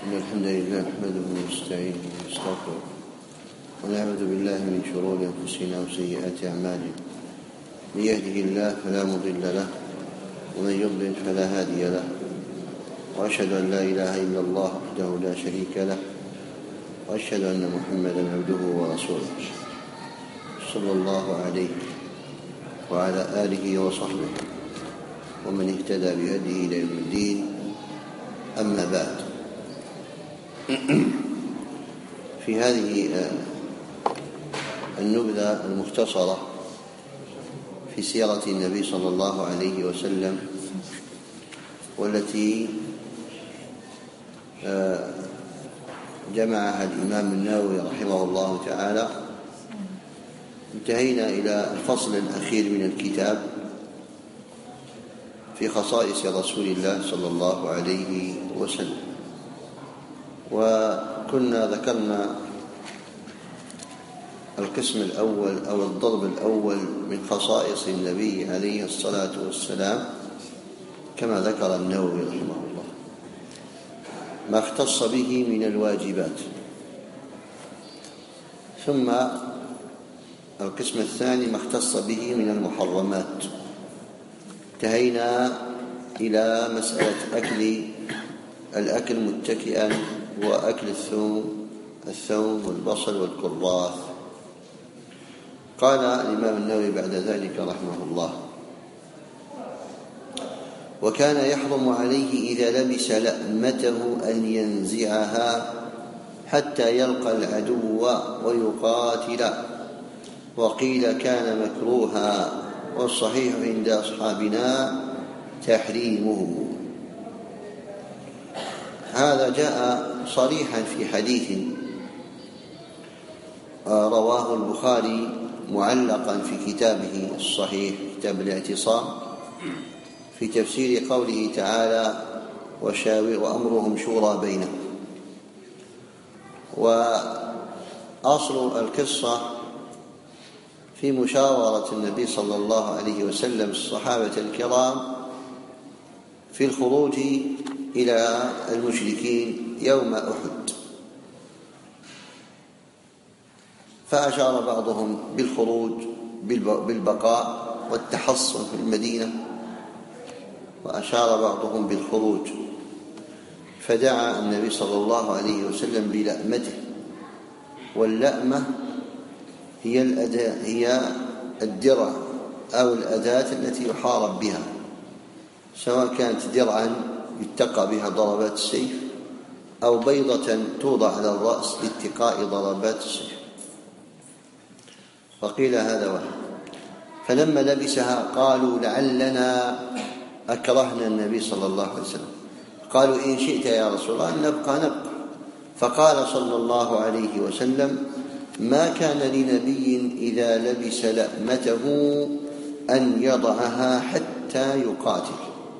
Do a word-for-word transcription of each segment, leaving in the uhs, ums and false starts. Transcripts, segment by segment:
إن الحمد لله نحمده ونستعينه ونستغفره ونعوذ بالله من شرور أنفسنا وسيئات أعمالنا. من يهده الله فلا مضل له ومن يضلل فلا هادي له، وأشهد أن لا إله إلا الله وحده لا شريك له، وأشهد أن محمدا عبده ورسوله صلى الله عليه وعلى آله وصحبه ومن اهتدى بهديه إلى يوم الدين. أما بعد، في هذه النبذة المختصرة في سيرة النبي صلى الله عليه وسلم، والتي جمعها الإمام النووي رحمه الله تعالى، انتهينا إلى الفصل الأخير من الكتاب في خصائص رسول الله صلى الله عليه وسلم. وكنا ذكرنا القسم الأول أو الضرب الأول من خصائص النبي عليه الصلاة والسلام كما ذكر النووي رحمه الله، ما اختص به من الواجبات. ثم القسم الثاني ما اختص به من المحرمات. انتهينا إلى مسألة أكل الأكل متكئا وأكل الثوم الثوم والبصل والكراث. قال الإمام النووي بعد ذلك رحمه الله: وكان يحرم عليه إذا لبس لأمته أن ينزعها حتى يلقى العدو ويقاتل، وقيل كان مكروها، والصحيح عند أصحابنا تحريمه. هذا جاء صريحا في حديث رواه البخاري معلقا في كتابه الصحيح كتاب الاعتصام في تفسير قوله تعالى: وشاور وأمرهم شورى بينهم. وأصل القصة في مشاورة النبي صلى الله عليه وسلم الصحابة الكرام في الخروج إلى المشركين يوم أحد، فأشار بعضهم بالخروج بالبقاء والتحصن في المدينة، وأشار بعضهم بالخروج، فدعا النبي صلى الله عليه وسلم بلأمته. واللأمة هي الأداة هي الدرع أو الأداة التي يحارب بها، سواء كانت درعا يتقى بها ضربات السيف أو بيضة توضع على الرأس لاتقاء ضربات السيف. فقيل هذا واحد. فلما لبسها قالوا: لعلنا أكرهنا النبي صلى الله عليه وسلم. قالوا: إن شئت يا رسول الله أن نبقى نبقى. فقال صلى الله عليه وسلم: ما كان لنبي إذا لبس لأمته أن يضعها حتى يقاتل.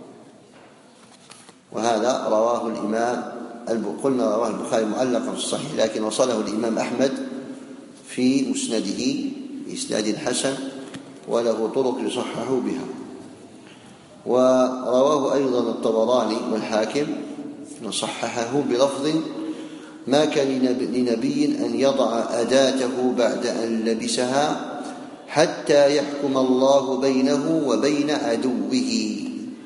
وهذا رواه الإمام قلنا رواه البخاري معلقا في الصحيح، لكن وصله الإمام أحمد في مسنده بإسناد حسن وله طرق يصحح بها. ورواه أيضا الطبراني والحاكم وصححه بلفظ: ما كان لنبي أن يضع أداته بعد أن لبسها حتى يحكم الله بينه وبين عدوه.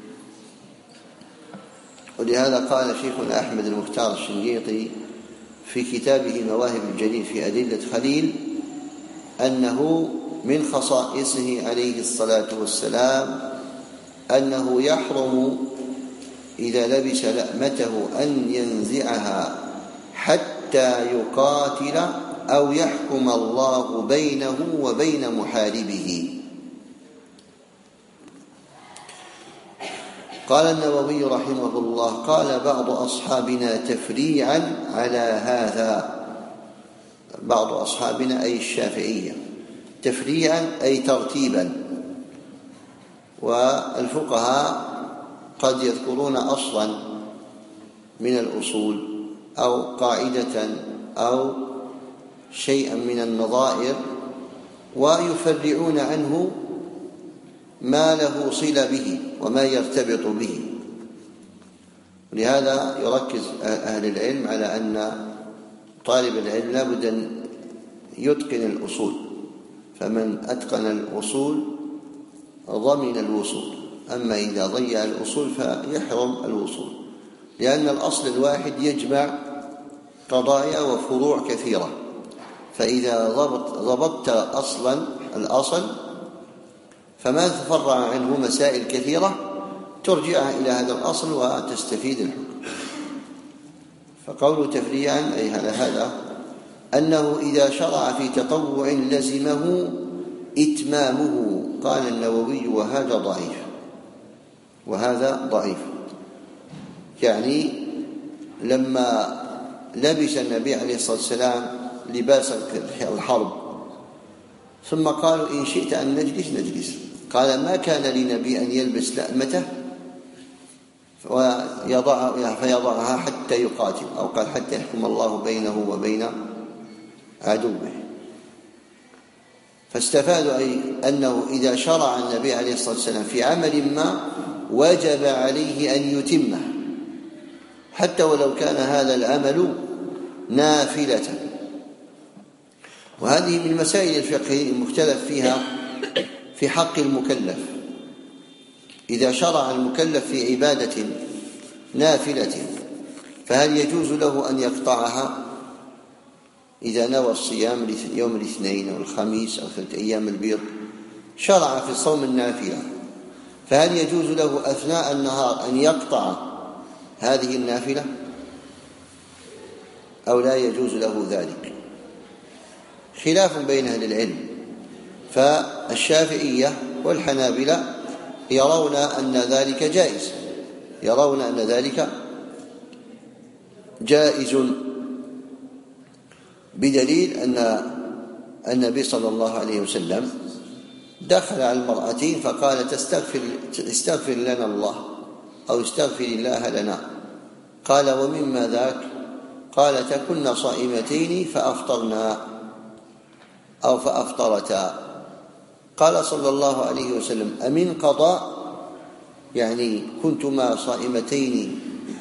ولهذا قال شيخنا أحمد المختار الشنقيطي في كتابه مواهب الجليل في أدلة خليل أنه من خصائصه عليه الصلاة والسلام أنه يحرم إذا لبس لأمته أن ينزعها حتى يقاتل أو يحكم الله بينه وبين محاربه. قال النووي رحمه الله: قال بعض أصحابنا تفريعا على هذا. بعض أصحابنا أي الشافعية، تفريعا أي ترتيبا. والفقهاء قد يذكرون أصلا من الأصول أو قاعدة أو شيئا من النظائر ويفرعون عنه ما له صلة به وما يرتبط به. لهذا يركز أهل العلم على أن طالب العلم لا بد أن يتقن الأصول، فمن أتقن الأصول ضمن الوصول، أما إذا ضيع الأصول فيحرم الوصول، لأن الأصل الواحد يجمع قضايا وفروع كثيرة، فإذا ضبط ضبطت أصلا الأصل فما تفرع عنه مسائل كثيرة ترجعها إلى هذا الأصل وتستفيد الحكم. فقول تفريعا أي على هذا أنه إذا شرع في تطوع لزمه إتمامه. قال النووي وهذا ضعيف، وهذا ضعيف، يعني لما لبس النبي عليه الصلاة والسلام لباس الحرب ثم قالوا إن شئت أن نجلس نجلس، قال ما كان لنبي أن يلبس لأمته ويضع فيضعها حتى يقاتل، أو قال حتى يحكم الله بينه وبين عدوه. فاستفادوا أي أنه إذا شرع النبي عليه الصلاة والسلام في عمل ما وجب عليه أن يتمه حتى ولو كان هذا العمل نافلة. وهذه من مسائل الفقه المختلف فيها في حق المكلف. إذا شرع المكلف في عبادة نافلة فهل يجوز له أن يقطعها إذا نوى الصيام يوم الاثنين أو الخميس أو ثلاثة أيام البيض؟ شرع في صوم النافلة، فهل يجوز له أثناء النهار أن يقطع هذه النافلة أو لا يجوز له ذلك؟ خلاف بين أهل العلم، فالشافعية والحنابلة يرون أن ذلك جائز، يرون أن ذلك جائز بدليل أن النبي صلى الله عليه وسلم دخل على المرأتين فقال تستغفر, استغفر لنا الله أو استغفر الله لنا، قال ومما ذاك؟ قالت كنا صائمتين فأفطرنا أو فأفطرتا. قال صلى الله عليه وسلم أمن قضاء؟ يعني كنتما صائمتين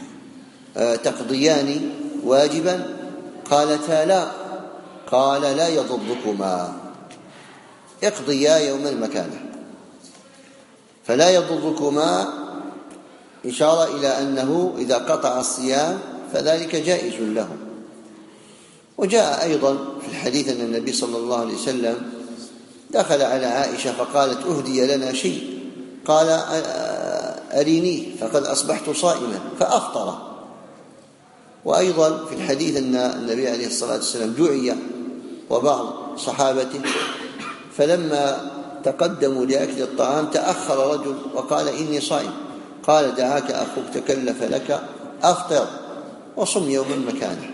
تقضيان واجبا؟ قالتا لا. قال لا يضركما، اقضيا يوم المكانة، فلا يضركما إشارة إلى أنه إذا قطع الصيام فذلك جائز له. وجاء أيضا في الحديث أن النبي صلى الله عليه وسلم دخل على عائشة فقالت أهدي لنا شيء، قال أرينيه فقد أصبحت صائما فأفطر. وأيضا في الحديث أن النبي عليه الصلاة والسلام دعي وبعض صحابته فلما تقدموا لأكل الطعام تأخر رجل وقال إني صائم، قال دعاك أخوك تكلف لك أفطر وصم يوما مكانه.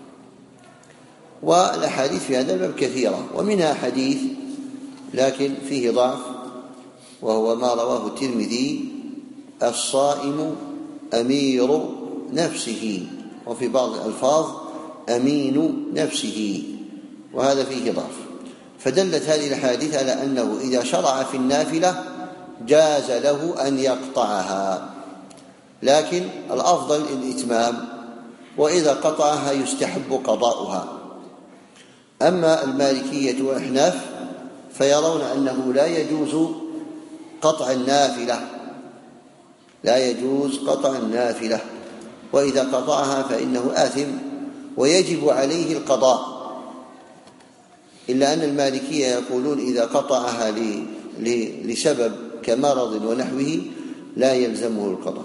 والأحاديث في هذا الباب كثيرة، ومنها حديث لكن فيه ضعف وهو ما رواه الترمذي الصائم أمير نفسه، وفي بعض الألفاظ أمين نفسه، وهذا فيه ضعف. فدلت هذه الحادثة على أنه إذا شرع في النافلة جاز له أن يقطعها، لكن الأفضل الإتمام، وإذا قطعها يستحب قضاؤها. أما المالكية والأحناف فيرون أنه لا يجوز قطع النافلة، لا يجوز قطع النافلة، وإذا قطعها فإنه آثم ويجب عليه القضاء، إلا أن المالكية يقولون إذا قطعها لسبب كمرض ونحوه لا يلزمه القضاء.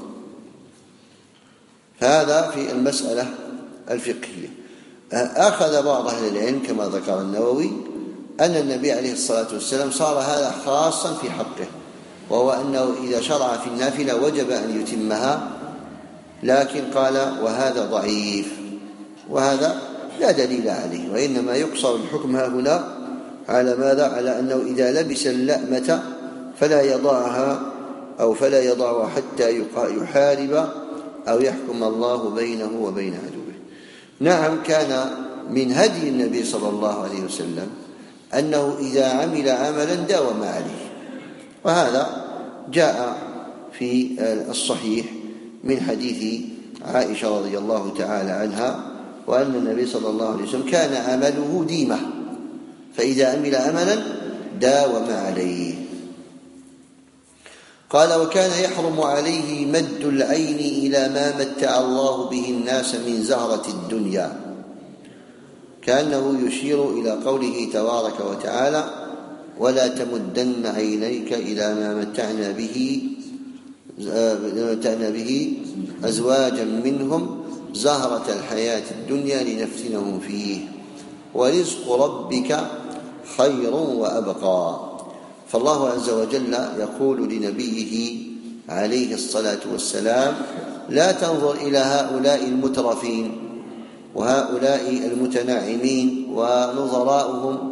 فهذا في المسألة الفقهية. أخذ بعض أهل العلم كما ذكر النووي أن النبي عليه الصلاة والسلام صار هذا خاصا في حقه، وهو أنه إذا شرع في النافلة وجب أن يتمها، لكن قال وهذا ضعيف، وهذا لا دليل عليه، وإنما يقصر الحكم هنا على ماذا؟ على أنه إذا لبس اللأمة فلا يضعها أو فلا يضعها حتى يحارب أو يحكم الله بينه وبين عدوه. نعم، كان من هدي النبي صلى الله عليه وسلم أنه إذا عمل عملا داوم عليه، وهذا جاء في الصحيح من حديث عائشة رضي الله تعالى عنها، وأن النبي صلى الله عليه وسلم كان عمله ديمة، فإذا عمل عملا داوم عليه. قال: وكان يحرم عليه مد العين إلى ما متع الله به الناس من زهرة الدنيا، كأنه يشير إلى قوله تبارك وتعالى: ولا تمدن عينيك إلى ما متعنا به متعنا به أزواجا منهم زهرة الحياة الدنيا لنفتنهم فيه ورزق ربك خير وأبقى. فالله عز وجل يقول لنبيه عليه الصلاة والسلام: لا تنظر إلى هؤلاء المترفين وهؤلاء المتناعمين ونظراؤهم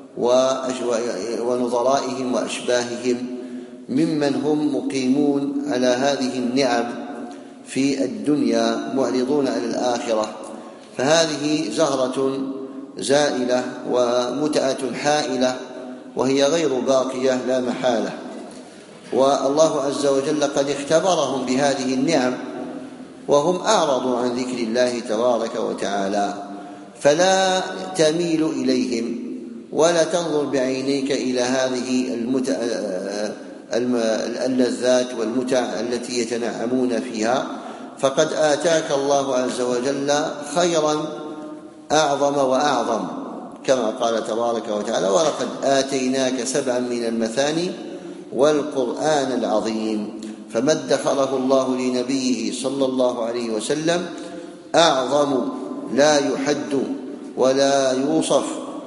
ونظرائهم وأشباههم ممن هم مقيمون على هذه النعم في الدنيا معرضون على الآخرة، فهذه زهرة زائلة ومتعة حائلة وهي غير باقية لا محالة. والله عز وجل قد اختبرهم بهذه النعم وهم أعرضوا عن ذكر الله تبارك وتعالى، فلا تميل إليهم ولا تنظر بعينيك إلى هذه اللذات والمتع التي يتنعمون فيها، فقد آتاك الله عز وجل خيرا أعظم وأعظم، كما قال تبارك وتعالى: ولقد آتيناك سبعا من المثاني والقرآن العظيم. فما ادخره الله لنبيه صلى الله عليه وسلم أعظم لا يحد ولا يوصف،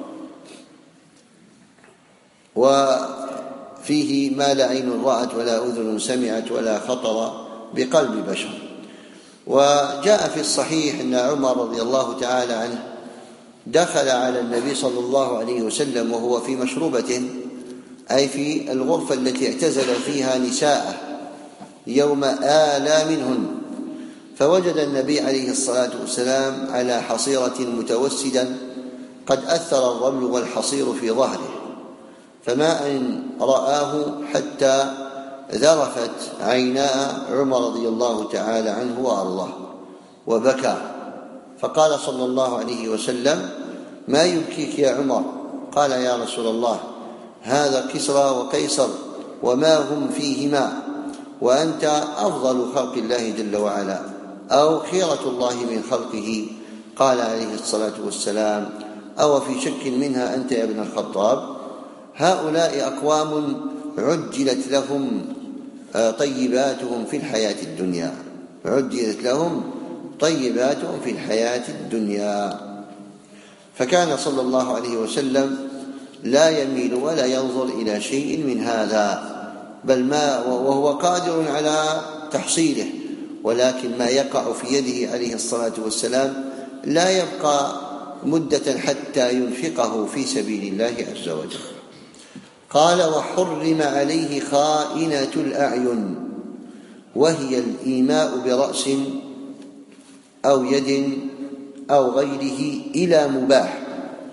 وفيه ما لا عين رأت ولا أذن سمعت ولا خطر بقلب بشر. وجاء في الصحيح أن عمر رضي الله تعالى عنه دخل على النبي صلى الله عليه وسلم وهو في مشروبة، أي في الغرفة التي اعتزل فيها نساءه يوم آلى منهن، فوجد النبي عليه الصلاة والسلام على حصيرة متوسدا قد أثر الرمل والحصير في ظهره، فما أن رآه حتى ذرفت عيناء عمر رضي الله تعالى عنه وأرضاه وبكى، فقال صلى الله عليه وسلم: ما يبكيك يا عمر؟ قال: يا رسول الله، هذا كسرى وقيصر وما هم فيهما، وأنت أفضل خلق الله جل وعلا أو خيرة الله من خلقه. قال عليه الصلاة والسلام: أو في شك منها أنت يا ابن الخطاب؟ هؤلاء أقوام عجلت لهم طيباتهم في الحياة الدنيا عجلت لهم طيباتهم في الحياة الدنيا. فكان صلى الله عليه وسلم لا يميل ولا ينظر إلى شيء من هذا، بل ما وهو قادر على تحصيله، ولكن ما يقع في يده عليه الصلاة والسلام لا يبقى مدة حتى ينفقه في سبيل الله عز وجل. قال: وحرم عليه خائنة الأعين، وهي الإيماء برأس أو يد أو غيره إلى مباح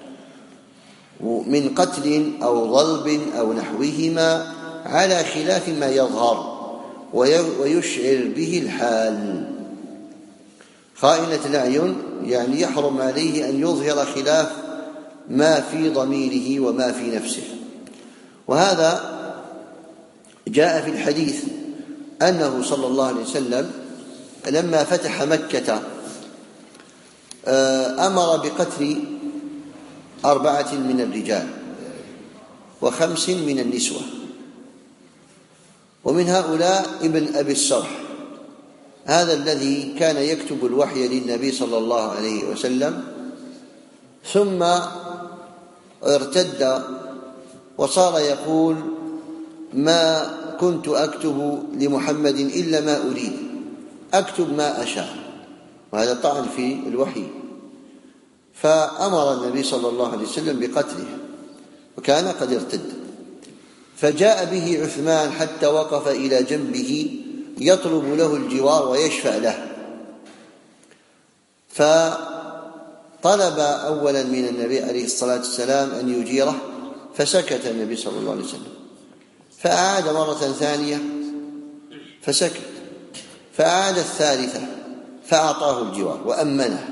من قتل أو ضرب أو نحوهما على خلاف ما يظهر ويشعر به الحال. خائنة الأعين يعني يحرم عليه أن يظهر خلاف ما في ضميره وما في نفسه. وهذا جاء في الحديث أنه صلى الله عليه وسلم لما فتح مكة أمر بقتل أربعة من الرجال وخمس من النسوة، ومن هؤلاء ابن أبي السرح، هذا الذي كان يكتب الوحي للنبي صلى الله عليه وسلم، ثم ارتد وصار يقول: ما كنت أكتب لمحمد إلا ما أريد، أكتب ما أشاء، وهذا طعن في الوحي. فأمر النبي صلى الله عليه وسلم بقتله، وكان قد ارتد، فجاء به عثمان حتى وقف إلى جنبه يطلب له الجوار ويشفع له، فطلب أولا من النبي عليه الصلاة والسلام أن يجيره، فسكت النبي صلى الله عليه وسلم، فأعاد مرة ثانية فسكت، فأعاد الثالثة فأعطاه الجوار وأمنه.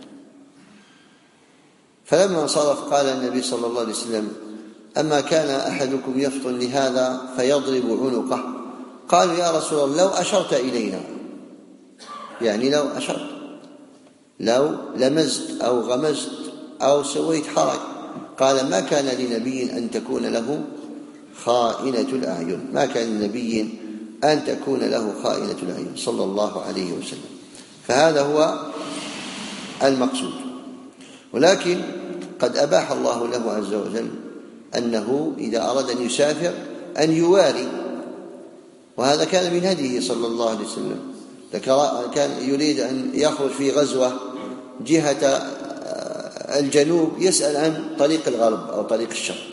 فلما انصرف قال النبي صلى الله عليه وسلم: أما كان أحدكم يفطن لهذا فيضرب عنقه؟ قالوا: يا رسول الله لو أشرت إلينا، يعني لو أشرت، لو لمزت أو غمزت أو سويت حركة. قال: ما كان لنبي أن تكون له خائنة الأعين، ما كان لنبي أن تكون له خائنة الأعين صلى الله عليه وسلم. فهذا هو المقصود. ولكن قد أباح الله له عز وجل أنه إذا أراد أن يسافر أن يواري، وهذا كان من هديه صلى الله عليه وسلم. كان يريد أن يخرج في غزوة جهة الجنوب يسأل عن طريق الغرب أو طريق الشرق،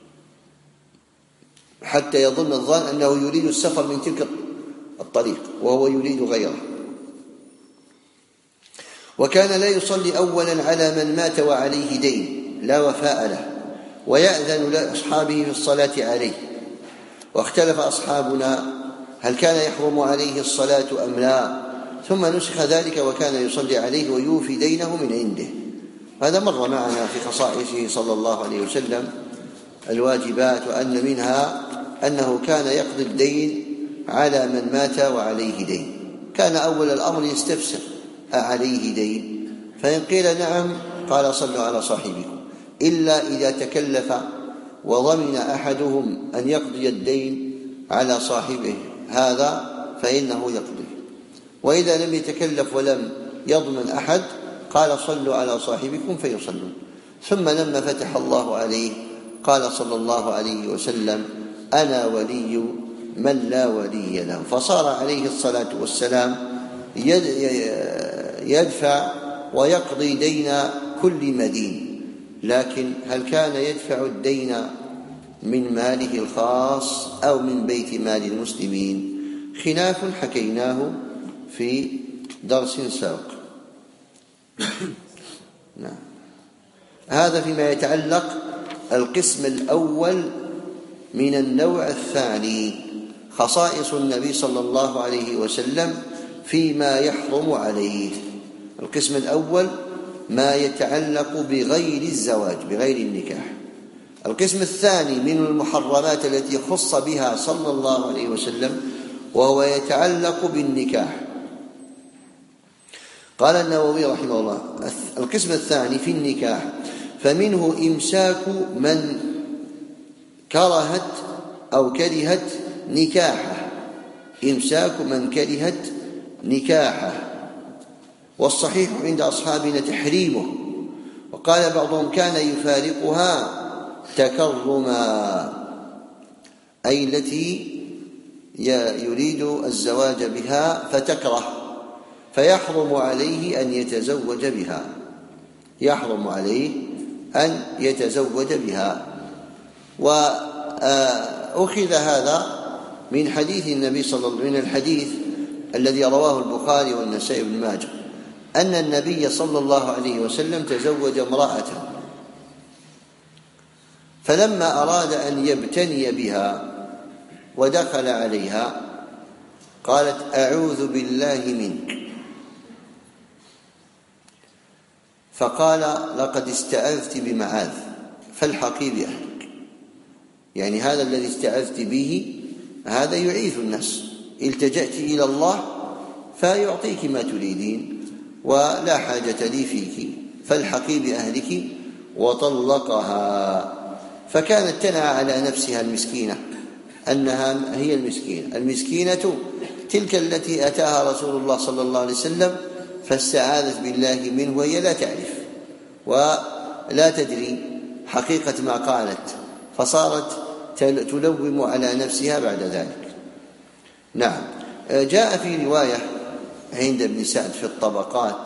حتى يظن الظان أنه يريد السفر من تلك الطريق وهو يريد غيره. وكان لا يصلي أولا على من مات وعليه دين لا وفاء له، ويأذن لأصحابه في الصلاة عليه. واختلف أصحابنا هل كان يحرم عليه الصلاة أم لا، ثم نسخ ذلك وكان يصلي عليه ويوفي دينه من عنده. هذا مر معنا في خصائصه صلى الله عليه وسلم الواجبات، وأن منها أنه كان يقضي الدين على من مات وعليه دين. كان أول الأمر يستفسر: أعليه دين؟ فإن قيل نعم قال: صلوا على صاحبكم، إلا إذا تكلف وضمن أحدهم أن يقضي الدين على صاحبه هذا فإنه يقضي. وإذا لم يتكلف ولم يضمن أحد قال: صلوا على صاحبكم فيصلون. ثم لما فتح الله عليه قال صلى الله عليه وسلم: أنا ولي من لا ولي له. فصار عليه الصلاة والسلام يدفع ويقضي دين كل مدين. لكن هل كان يدفع الدين من ماله الخاص أو من بيت مال المسلمين؟ خلاف حكيناه في درس سابق. نعم. هذا فيما يتعلق القسم الأول من النوع الثاني، خصائص النبي صلى الله عليه وسلم فيما يحرم عليه. القسم الأول ما يتعلق بغير الزواج، بغير النكاح. القسم الثاني من المحرمات التي خص بها صلى الله عليه وسلم وهو يتعلق بالنكاح. قال النووي رحمه الله: القسم الثاني في النكاح فمنه إمساك من كرهت أو كرهت نكاحه، إمساك من كرهت نكاحه، والصحيح عند أصحابنا تحريمه. وقال بعضهم: كان يفارقها تكرما، أي التي يريد الزواج بها فتكره، فيحرم عليه أن يتزوج بها، يحرم عليه أن يتزوج بها. وأخذ هذا من حديث النبي صلى الله عليه وسلم، من الحديث الذي رواه البخاري والنسائي بن ماجه، أن النبي صلى الله عليه وسلم تزوج امرأة، فلما أراد أن يبتني بها ودخل عليها قالت: أعوذ بالله منك. فقال: لقد استعذت بمعاذ فالحقي بأهلك. يعني هذا الذي استعذت به هذا يعيث الناس، التجأت إلى الله فيعطيك ما تريدين ولا حاجة لي فيك، فالحقي بأهلك. وطلقها. فكانت تنعى على نفسها المسكينة أنها هي المسكينة، المسكينة تلك التي أتاها رسول الله صلى الله عليه وسلم فاستعاذت بالله منه وهي لا تعرف ولا تدري حقيقة ما قالت، فصارت تلوم على نفسها بعد ذلك. نعم. جاء في رواية عند ابن سعد في الطبقات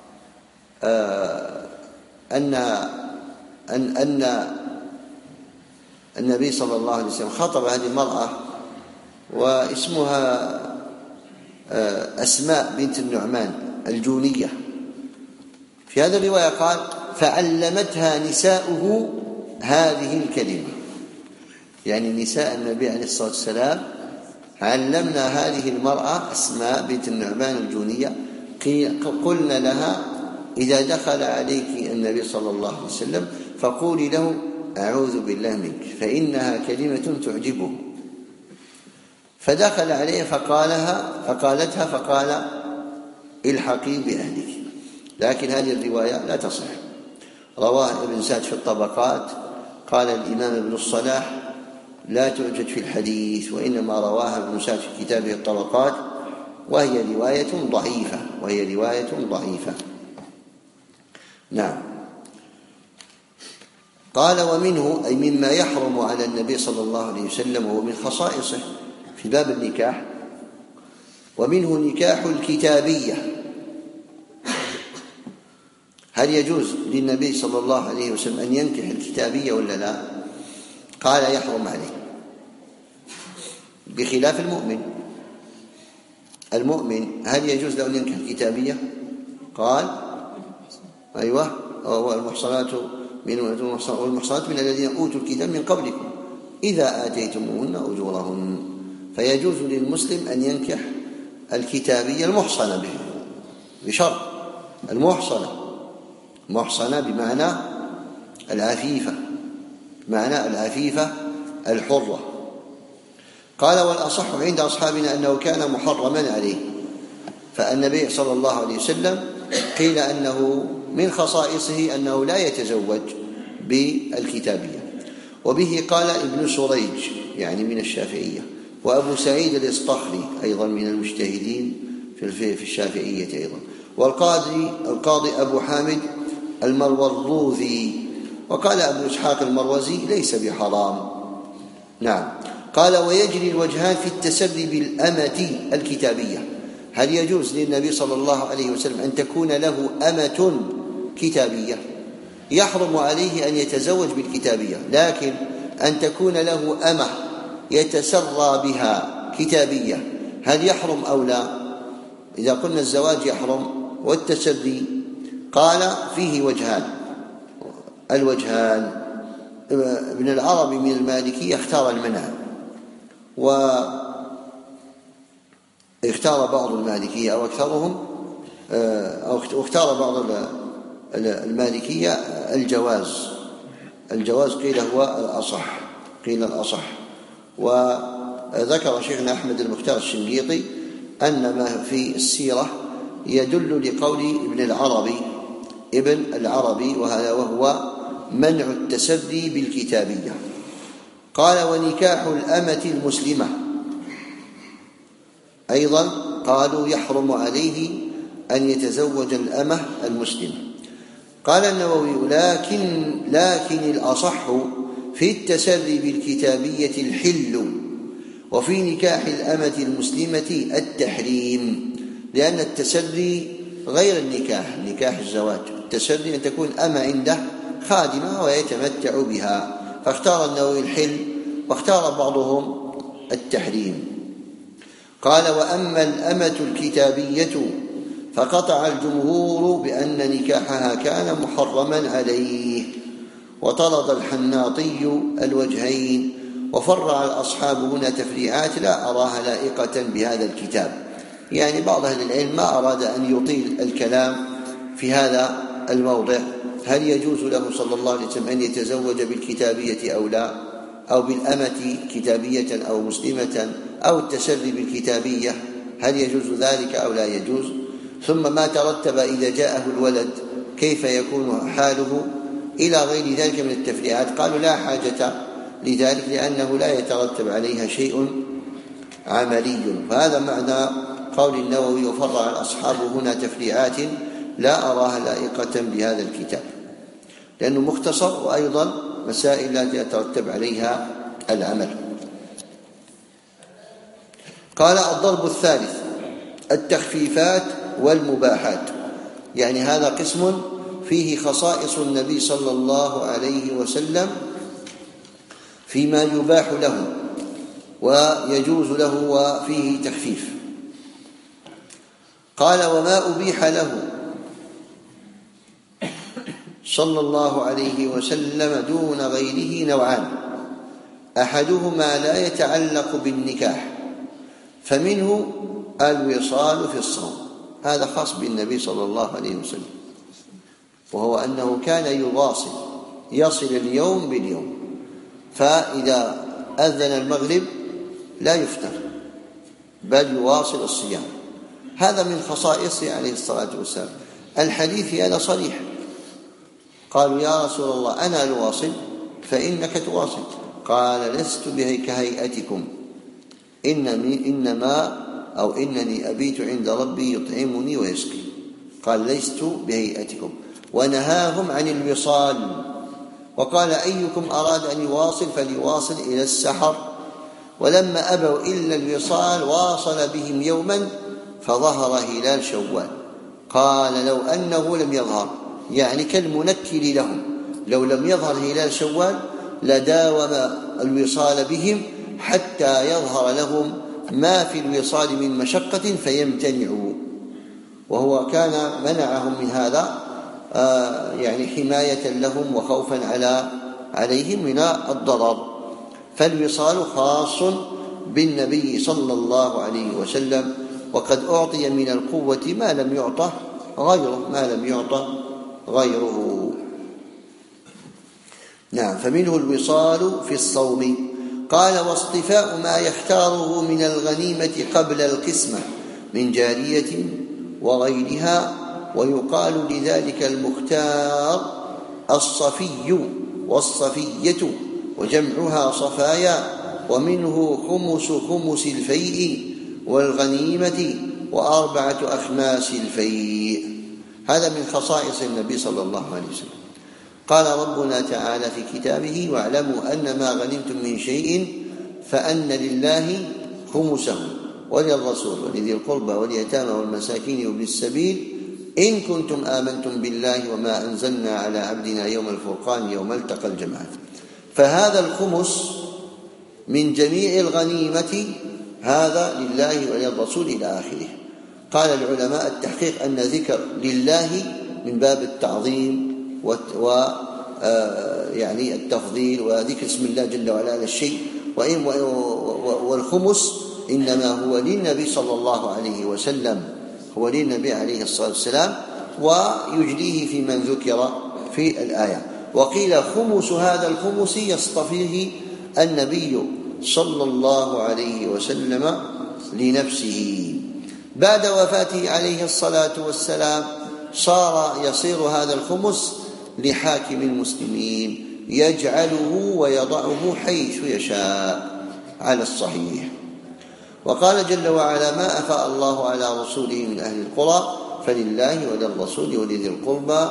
أن أن أن النبي صلى الله عليه وسلم خطب هذه المرأة واسمها أسماء بنت النعمان الجونية. في هذه الرواية قال: فعلمتها نساؤه هذه الكلمة، يعني نساء النبي عليه الصلاة والسلام علمنا هذه المرأة أسماء بنت النعمان الجونية قلنا لها إذا دخل عليك النبي صلى الله عليه وسلم فقولي له أعوذ بالله منك، فإنها كلمة تعجبه. فدخل عليه فقالها فقالتها فقال الحقي بأهلك. لكن هذه الرواية لا تصح. رواه ابن سعد في الطبقات، قال الإمام ابن الصلاح لا توجد في الحديث، وإنما رواها ابن سعد في كتابه الطبقات، وهي رواية ضعيفة وهي رواية ضعيفة. نعم. قال ومنه أي مما يحرم على النبي صلى الله عليه وسلم وهو من خصائصه في باب النكاح، ومنه نكاح الكتابية. هل يجوز للنبي صلى الله عليه وسلم أن ينكح الكتابية ولا لا؟ قال يحرم عليه، بخلاف المؤمن. المؤمن هل يجوز له أن ينكح الكتابية؟ قال أيوة، والمحصنات من والمحصنات من الذين أوتوا الكتاب من قبلكم إذا آتيتموهن أجورهن. فيجوز للمسلم أن ينكح الكتابية المحصنة به، بشرط المحصنة، محصنة بمعنى العفيفة، بمعنى العفيفة الحرة. قال والأصح عند أصحابنا أنه كان محرما عليه، فالنبي صلى الله عليه وسلم قيل أنه من خصائصه أنه لا يتزوج بالكتابية. وبه قال ابن سريج يعني من الشافعية، وأبو سعيد الإصطخري أيضا من المجتهدين في الشافعية أيضا، والقاضي القاضي أبو حامد المروزي، وقال أبو إسحاق المروزي ليس بحرام. نعم. قال ويجري الوجهان في التسري بالأمة الكتابية. هل يجوز للنبي صلى الله عليه وسلم أن تكون له أمة كتابية؟ يحرم عليه أن يتزوج بالكتابية، لكن أن تكون له أمة يتسرى بها كتابية هل يحرم أو لا؟ إذا قلنا الزواج يحرم والتسري، قال فيه وجهان. الوجهان ابن العربي من المالكية اختار المنع، واختار بعض المالكية أو أكثرهم أو اختار بعض المالكية الجواز. الجواز قيل هو الأصح، قيل الأصح. وذكر شيخنا أحمد المختار الشنقيطي أن ما في السيرة يدل لقول ابن العربي ابن العربي وهذا وهو منع التسري بالكتابية. قال ونكاح الأمة المسلمة أيضا قالوا يحرم عليه أن يتزوج الأمة المسلمة. قال النووي لكن, لكن الأصح في التسري بالكتابية الحل، وفي نكاح الأمة المسلمة التحريم، لأن التسري غير النكاح، نكاح الزواج. التسري أن تكون أمة عنده خادمة ويتمتع بها، فاختار النووي الحل واختار بعضهم التحريم. قال وأما الأمة الكتابية فقطع الجمهور بأن نكاحها كان محرما عليه، وطرد الحناطي الوجهين، وفرع الأصحاب هنا تفريعات لا أراها لائقة بهذا الكتاب. يعني بعض أهل العلم ما أراد أن يطيل الكلام في هذا الموضع، هل يجوز له صلى الله عليه وسلم أن يتزوج بالكتابية أو لا، أو بالأمة كتابية أو مسلمة، أو التسري بالكتابية هل يجوز ذلك أو لا يجوز، ثم ما ترتب إذا جاءه الولد كيف يكون حاله، إلى غير ذلك من التفريعات. قالوا لا حاجة لذلك لأنه لا يترتب عليها شيء عملي. فهذا معنى قول النووي وفرع الأصحاب هنا تفريعات لا أراها لائقة بهذا الكتاب، لأنه مختصر، وأيضا مسائل لا يترتب عليها العمل. قال الضرب الثالث التخفيفات والمباحات، يعني هذا قسم فيه خصائص النبي صلى الله عليه وسلم فيما يباح له ويجوز له وفيه تخفيف. قال وما أبيح له صلى الله عليه وسلم دون غيره نوعان: أحدهما لا يتعلق بالنكاح، فمنه الوصال في الصوم، هذا خاص بالنبي صلى الله عليه وسلم، وهو أنه كان يواصل، يصل اليوم باليوم، فإذا أذن المغرب لا يفطر بل يواصل الصيام. هذا من خصائصه عليه الصلاة والسلام. الحديث هذا صريح، قالوا يا رسول الله أنا الواصل فإنك تواصل، قال لست كهيئتكم، إنني إنما أو إنني أبيت عند ربي يطعمني ويسقي، قال لست بهيئتكم، ونهاهم عن الوصال، وقال أيكم أراد أن يواصل فليواصل إلى السحر، ولما أبوا إلا الوصال واصل بهم يوما فظهر هلال شوال، قال لو أنه لم يظهر، يعني كالمنكر لهم، لو لم يظهر هلال شوال لداوم الوصال بهم حتى يظهر لهم ما في الوصال من مشقة فيمتنعوا، وهو كان منعهم من هذا آه يعني حماية لهم وخوفا على عليهم من الضرر. فالوصال خاص بالنبي صلى الله عليه وسلم، وقد أعطي من القوة ما لم يعطه غيره ما لم يعطه غيره نعم. فمنه الوصال في الصوم. قال واصطفاء ما يختاره من الغنيمة قبل القسمة من جارية وغيرها، ويقال لذلك المختار الصفي والصفية وجمعها صفايا، ومنه خمس خمس الفيء والغنيمة وأربعة أخماس الفيء. هذا من خصائص النبي صلى الله عليه وسلم. قال ربنا تعالى في كتابه واعلموا أن ما غنمتم من شيء فأن لله خمسه وللرسول ولذي القربى واليتامى والمساكين وابن السبيل إن كنتم آمنتم بالله وما أنزلنا على عبدنا يوم الفرقان يوم التقى الجمعان. فهذا الخمس من جميع الغنيمة هذا لله وللرسول إلى آخره. قال العلماء التحقيق أن ذكر لله من باب التعظيم و يعني التفضيل وذكر اسم الله جل وعلا على الشيء، والخمس إنما هو للنبي صلى الله عليه وسلم، هو للنبي عليه الصلاة والسلام، ويجليه في من ذكر في الآية. وقيل خمس هذا الخمس يصطفيه النبي صلى الله عليه وسلم لنفسه. بعد وفاته عليه الصلاة والسلام صار يصير هذا الخمس لحاكم المسلمين يجعله ويضعه حيث يشاء على الصحيح. وقال جل وعلا ما أفاء الله على رسوله من أهل القرى فلله وللرسول ولذي القربى.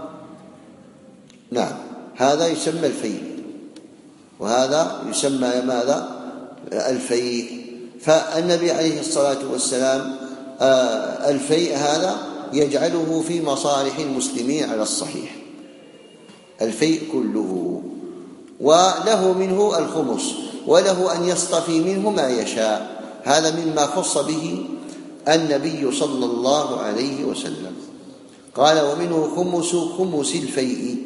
نعم، هذا يسمى الفيء، وهذا يسمى ماذا؟ الفيء. فالنبي عليه الصلاة والسلام الفيء هذا يجعله في مصالح المسلمين على الصحيح، الفيء كله، وله منه الخمس، وله أن يصطفي منه ما يشاء. هذا مما خص به النبي صلى الله عليه وسلم. قال ومنه خمس خمس الفيء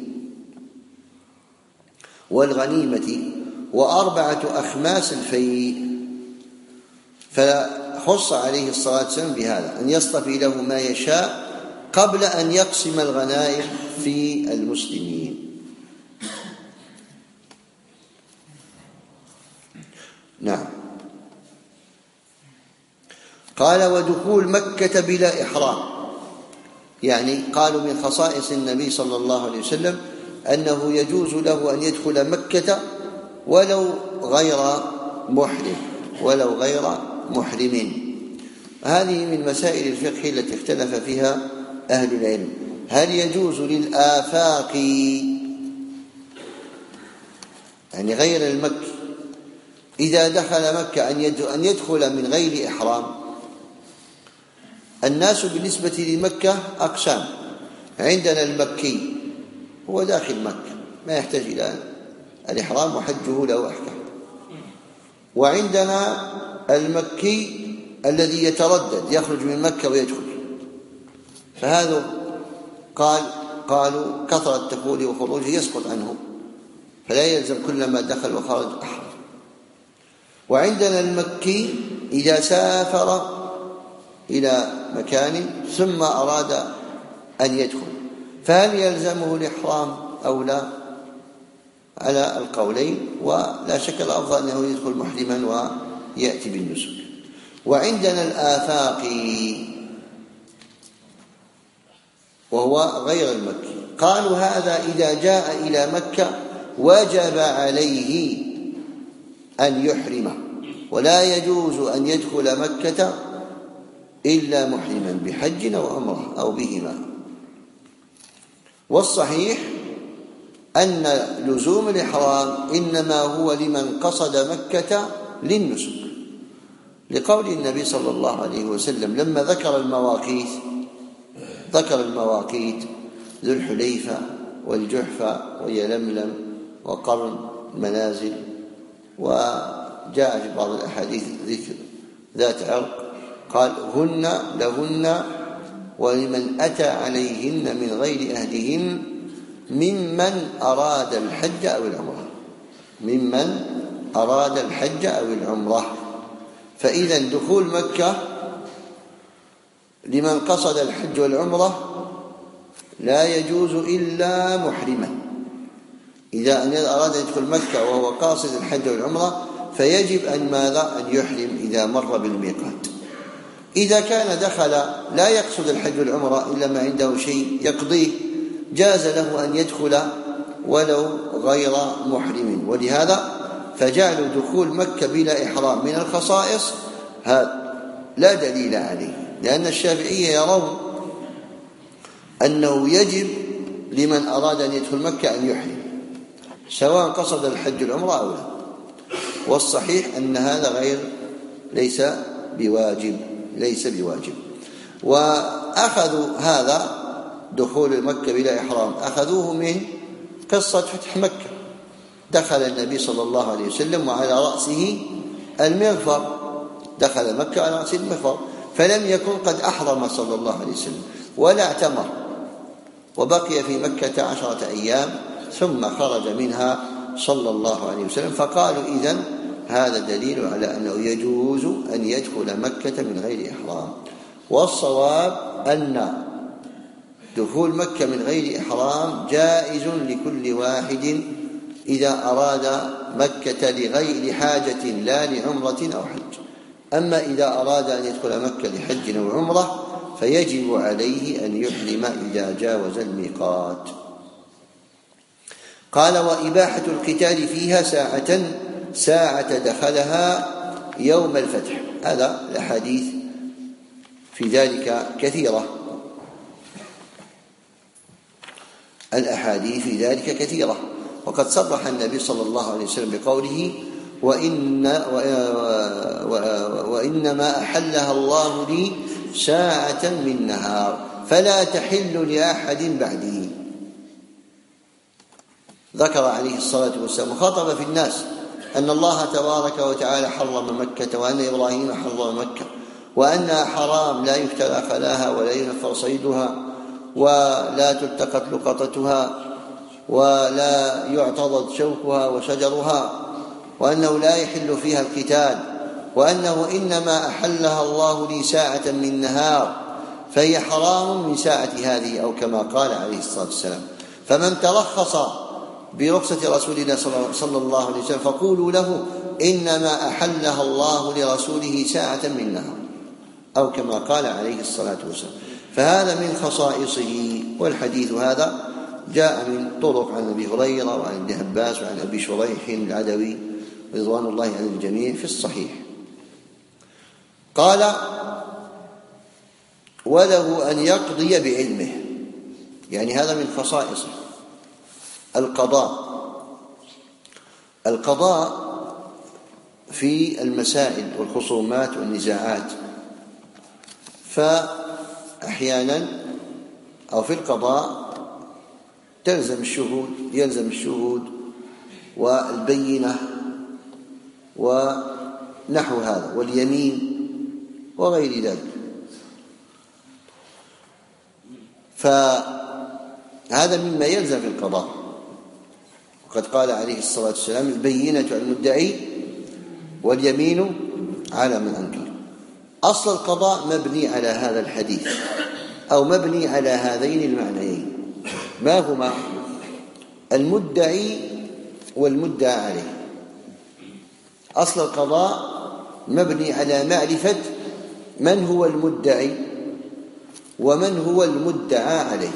والغنيمة وأربعة أخماس الفيء. فخص عليه الصلاة والسلام بهذا أن يصطفي له ما يشاء قبل أن يقسم الغنائم في المسلمين. نعم. قال ودخول مكة بلا إحرام، يعني قالوا من خصائص النبي صلى الله عليه وسلم أنه يجوز له أن يدخل مكة ولو غير محرم ولو غير محرم. هذه من مسائل الفقه التي اختلف فيها أهل العلم. هل يجوز للآفاق يعني غير المكي إذا دخل مكة أن يدخل من غير إحرام؟ الناس بالنسبة لمكة أقسام. عندنا المكي هو داخل مكة ما يحتاج إلى الإحرام وحجه له أحكام، وعندنا المكي الذي يتردد يخرج من مكة ويدخل، فهذا قال قالوا كثرة دخوله وخروجه يسقط عنه فلا يلزم كلما دخل وخرج أحرم. وعندنا المكي إذا سافر إلى مكان ثم أراد أن يدخل، فهل يلزمه الإحرام أو لا؟ على القولين، ولا شك الأفضل أنه يدخل محرما ويأتي بالنسك. وعندنا الآفاقي وهو غير المكي، قالوا هذا إذا جاء إلى مكة وجب عليه أن يحرم، ولا يجوز أن يدخل مكة إلا محرما بحج أو عمرة أو بهما. والصحيح أن لزوم الإحرام إنما هو لمن قصد مكة للنسك، لقول النبي صلى الله عليه وسلم لما ذكر المواقيت ذكر المواقيت ذو الحليفة والجحفة ويلملم وقرن منازل، وجاء في بعض الأحاديث ذكر ذات عرق، قال هن لهن ولمن أتى عليهن من غير أهلهن ممن أراد الحج أو العمرة، ممن أراد الحج أو العمرة. فإذا دخول مكة لمن قصد الحج والعمرة لا يجوز إلا محرما. إذا أن أراد أن يدخل مكة وهو قاصد الحج والعمرة فيجب أن ماذا؟ أن يحرم إذا مر بالميقات. إذا كان دخل لا يقصد الحج والعمرة إلا ما عنده شيء يقضيه جاز له أن يدخل ولو غير محرم. ولهذا فجعلوا دخول مكة بلا إحرام من الخصائص هذا لا دليل عليه، لأن الشافعية يرون أنه يجب لمن أراد أن يدخل مكة أن يحرم سواء قصد الحج والعمرة أو لا. والصحيح أن هذا غير ليس بواجب ليس بواجب. وأخذوا هذا دخول مكة بلا إحرام أخذوه من قصة فتح مكة، دخل النبي صلى الله عليه وسلم وعلى رأسه المغفر، دخل مكة على رأسه المغفر، فلم يكن قد أحرم صلى الله عليه وسلم ولا اعتمر، وبقي في مكة عشرة أيام ثم خرج منها صلى الله عليه وسلم. فقالوا إذن هذا دليل على أنه يجوز أن يدخل مكة من غير إحرام. والصواب أن دخول مكة من غير إحرام جائز لكل واحد إذا أراد مكة لغير حاجة لا لعمرة أو حج. أما إذا أراد أن يدخل مكة لحج أو عمرة فيجب عليه أن يحرم إذا جاوز الميقات. قال وإباحة القتال فيها ساعة ساعة دخلها يوم الفتح. هذا الأحاديث في ذلك كثيرة، الأحاديث في ذلك كثيرة، وقد صرح النبي صلى الله عليه وسلم بقوله وإن وإنما أحلها الله لي ساعة من نهار فلا تحل لأحد بعدي. ذكر عليه الصلاة والسلام وخاطب في الناس أن الله تبارك وتعالى حرم مكة، وأن إبراهيم حرم مكة، وأنها حرام لا يفترى خلاها ولا ينفر صيدها ولا تلتقط لقطتها ولا يعتضد شوكها وشجرها، وأنه لا يحل فيها القتال، وأنه إنما أحلها الله لي ساعة من نهار فهي حرام من ساعة هذه، أو كما قال عليه الصلاة والسلام. فمن ترخص برخصة رسول الله صلى الله عليه وسلم فقولوا له إنما أحلها الله لرسوله ساعة من نهار، أو كما قال عليه الصلاة والسلام. فهذا من خصائصه. والحديث هذا جاء من طرق عن أبي هريرة وعن ابن عباس وعن أبي شريح العدوي رضوان الله عن الجميع في الصحيح. قال وله أن يقضي بعلمه، يعني هذا من خصائصه. القضاء القضاء في المسائل والخصومات والنزاعات، فأحيانا أو في القضاء تلزم الشهود يلزم الشهود والبينة ونحو هذا واليمين وغير ذلك. فهذا مما يلزم في القضاء، وقد قال عليه الصلاة والسلام البينة على المدعي واليمين على من أنكر. أصل القضاء مبني على هذا الحديث أو مبني على هذين المعنيين. ما هما؟ المدعي والمدعى عليه. أصل القضاء مبني على معرفة من هو المدعي ومن هو المدعى عليه.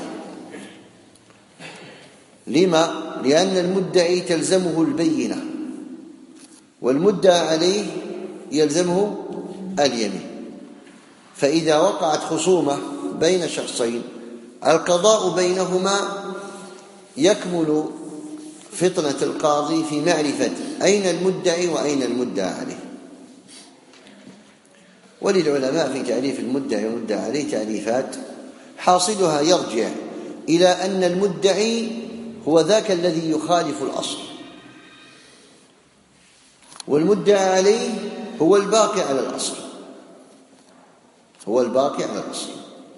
لما؟ لأن المدعي تلزمه البينة والمدعى عليه يلزمه اليمين. فإذا وقعت خصومة بين شخصين القضاء بينهما يكمل فطنة القاضي في معرفة أين المدعي وأين المدعى عليه. وللعلماء في تعريف المدعي والمدعى عليه تعريفات، حاصلها يرجع إلى أن المدعي هو ذاك الذي يخالف الأصل، والمدعى عليه هو الباقي على الأصل، هو الباقي على الأصل.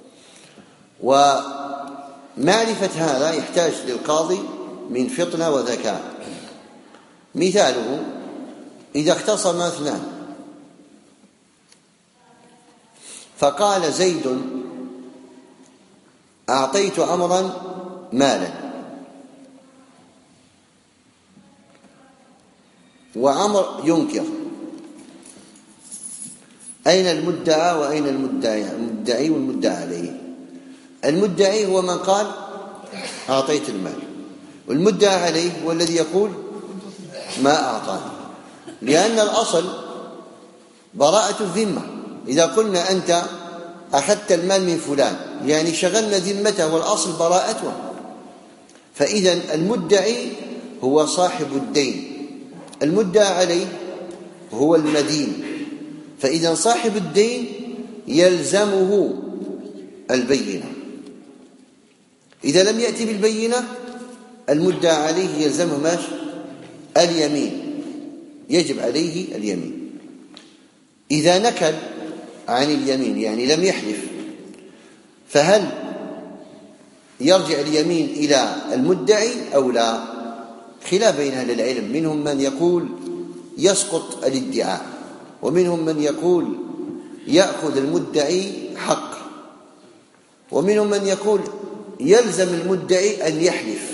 ومعرفة هذا يحتاج للقاضي من فطنة وذكاء. مثاله: إذا اختصم اثنان فقال زيد: أعطيت عمرا مالا، وعمر ينكر، أين المدعى وأين المدعي المدعي والمدعى عليه؟ المدعي هو من قال أعطيت المال، والمدعى عليه هو الذي يقول ما أعطاني، لأن الأصل براءة الذمة. إذا قلنا أنت أخذت المال من فلان يعني شغلنا ذمته، والأصل براءته. فإذا المدعي هو صاحب الدين، المدعى عليه هو المدين. فإذا صاحب الدين يلزمه البينة. إذا لم يأتي بالبينة المدعى عليه يلزمه ماشي اليمين، يجب عليه اليمين. إذا نكل عن اليمين يعني لم يحلف، فهل يرجع اليمين إلى المدعي أو لا؟ خلاف بين أهل العلم، منهم من يقول يسقط الادعاء، ومنهم من يقول يأخذ المدعي حق، ومنهم من يقول يلزم المدعي أن يحلف،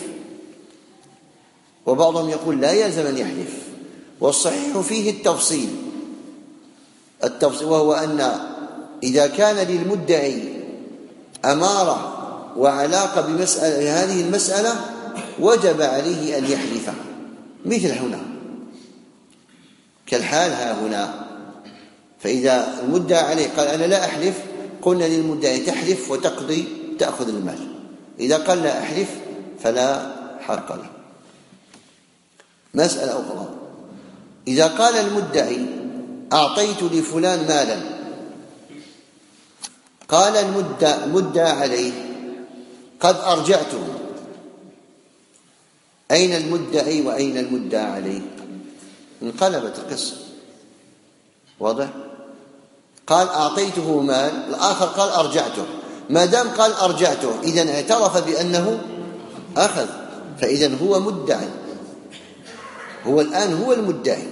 وبعضهم يقول لا يلزم أن يحلف. والصحيح فيه التفصيل التفصيل وهو أن إذا كان للمدعي أمارة وعلاقة بمسألة هذه المسألة وجب عليه أن يحلف، مثل هنا كالحال ها هنا. فإذا المدعى عليه قال أنا لا أحلف، قلنا للمدعي تحلف وتقضي تأخذ المال. إذا قال لا أحلف فلا حق له. مسألة أخرى: إذا قال المدعي أعطيت لفلان مالا، قال المدعى, المدعى عليه قد أرجعته، أين المدعي وأين المدعى عليه؟ انقلبت القصة. واضح؟ قال أعطيته مال، الآخر قال أرجعته. ما دام قال أرجعته إذن اعترف بأنه أخذ، فإذن هو مدعي، هو الآن هو المدعي.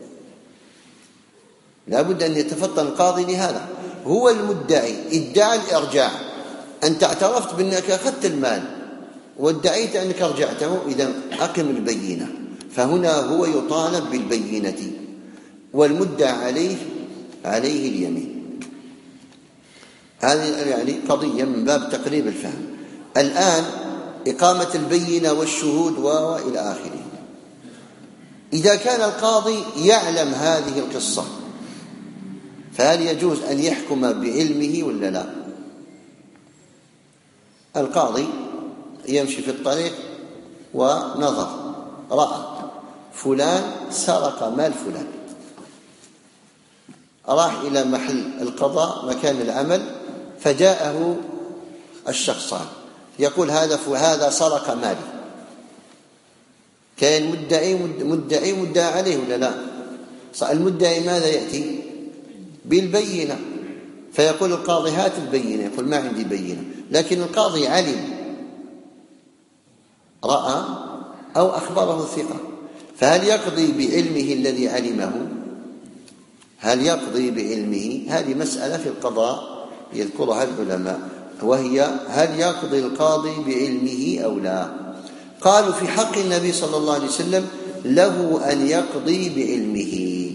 لا بد أن يتفطن القاضي لهذا. هو المدعي ادعى الإرجاع، أنت اعترفت بأنك أخذت المال وادعيت أنك أرجعته، إذن أقم البينة. فهنا هو يطالب بالبينة، والمدعى عليه عليه اليمين. هذه يعني قضية من باب تقريب الفهم. الآن إقامة البينة والشهود وإلى آخره. إذا كان القاضي يعلم هذه القصة فهل يجوز أن يحكم بعلمه ولا لا؟ القاضي يمشي في الطريق ونظر، رأى فلان سرق مال فلان، راح إلى محل القضاء مكان العمل فجاءه الشخصان يقول هذا هذا سرق مالي. كان مدعي مدعي مدعى عليه ولا لا؟ المدعي ماذا يأتي؟ بالبينة. فيقول القاضي هات البينة، يقول ما عندي بينة. لكن القاضي علم، رأى أو أخبره الثقة، فهل يقضي بعلمه الذي علمه هل يقضي بعلمه؟ هذه مسألة في القضاء يذكرها العلماء، وهي هل يقضي القاضي بعلمه أو لا؟ قالوا في حق النبي صلى الله عليه وسلم له أن يقضي بعلمه،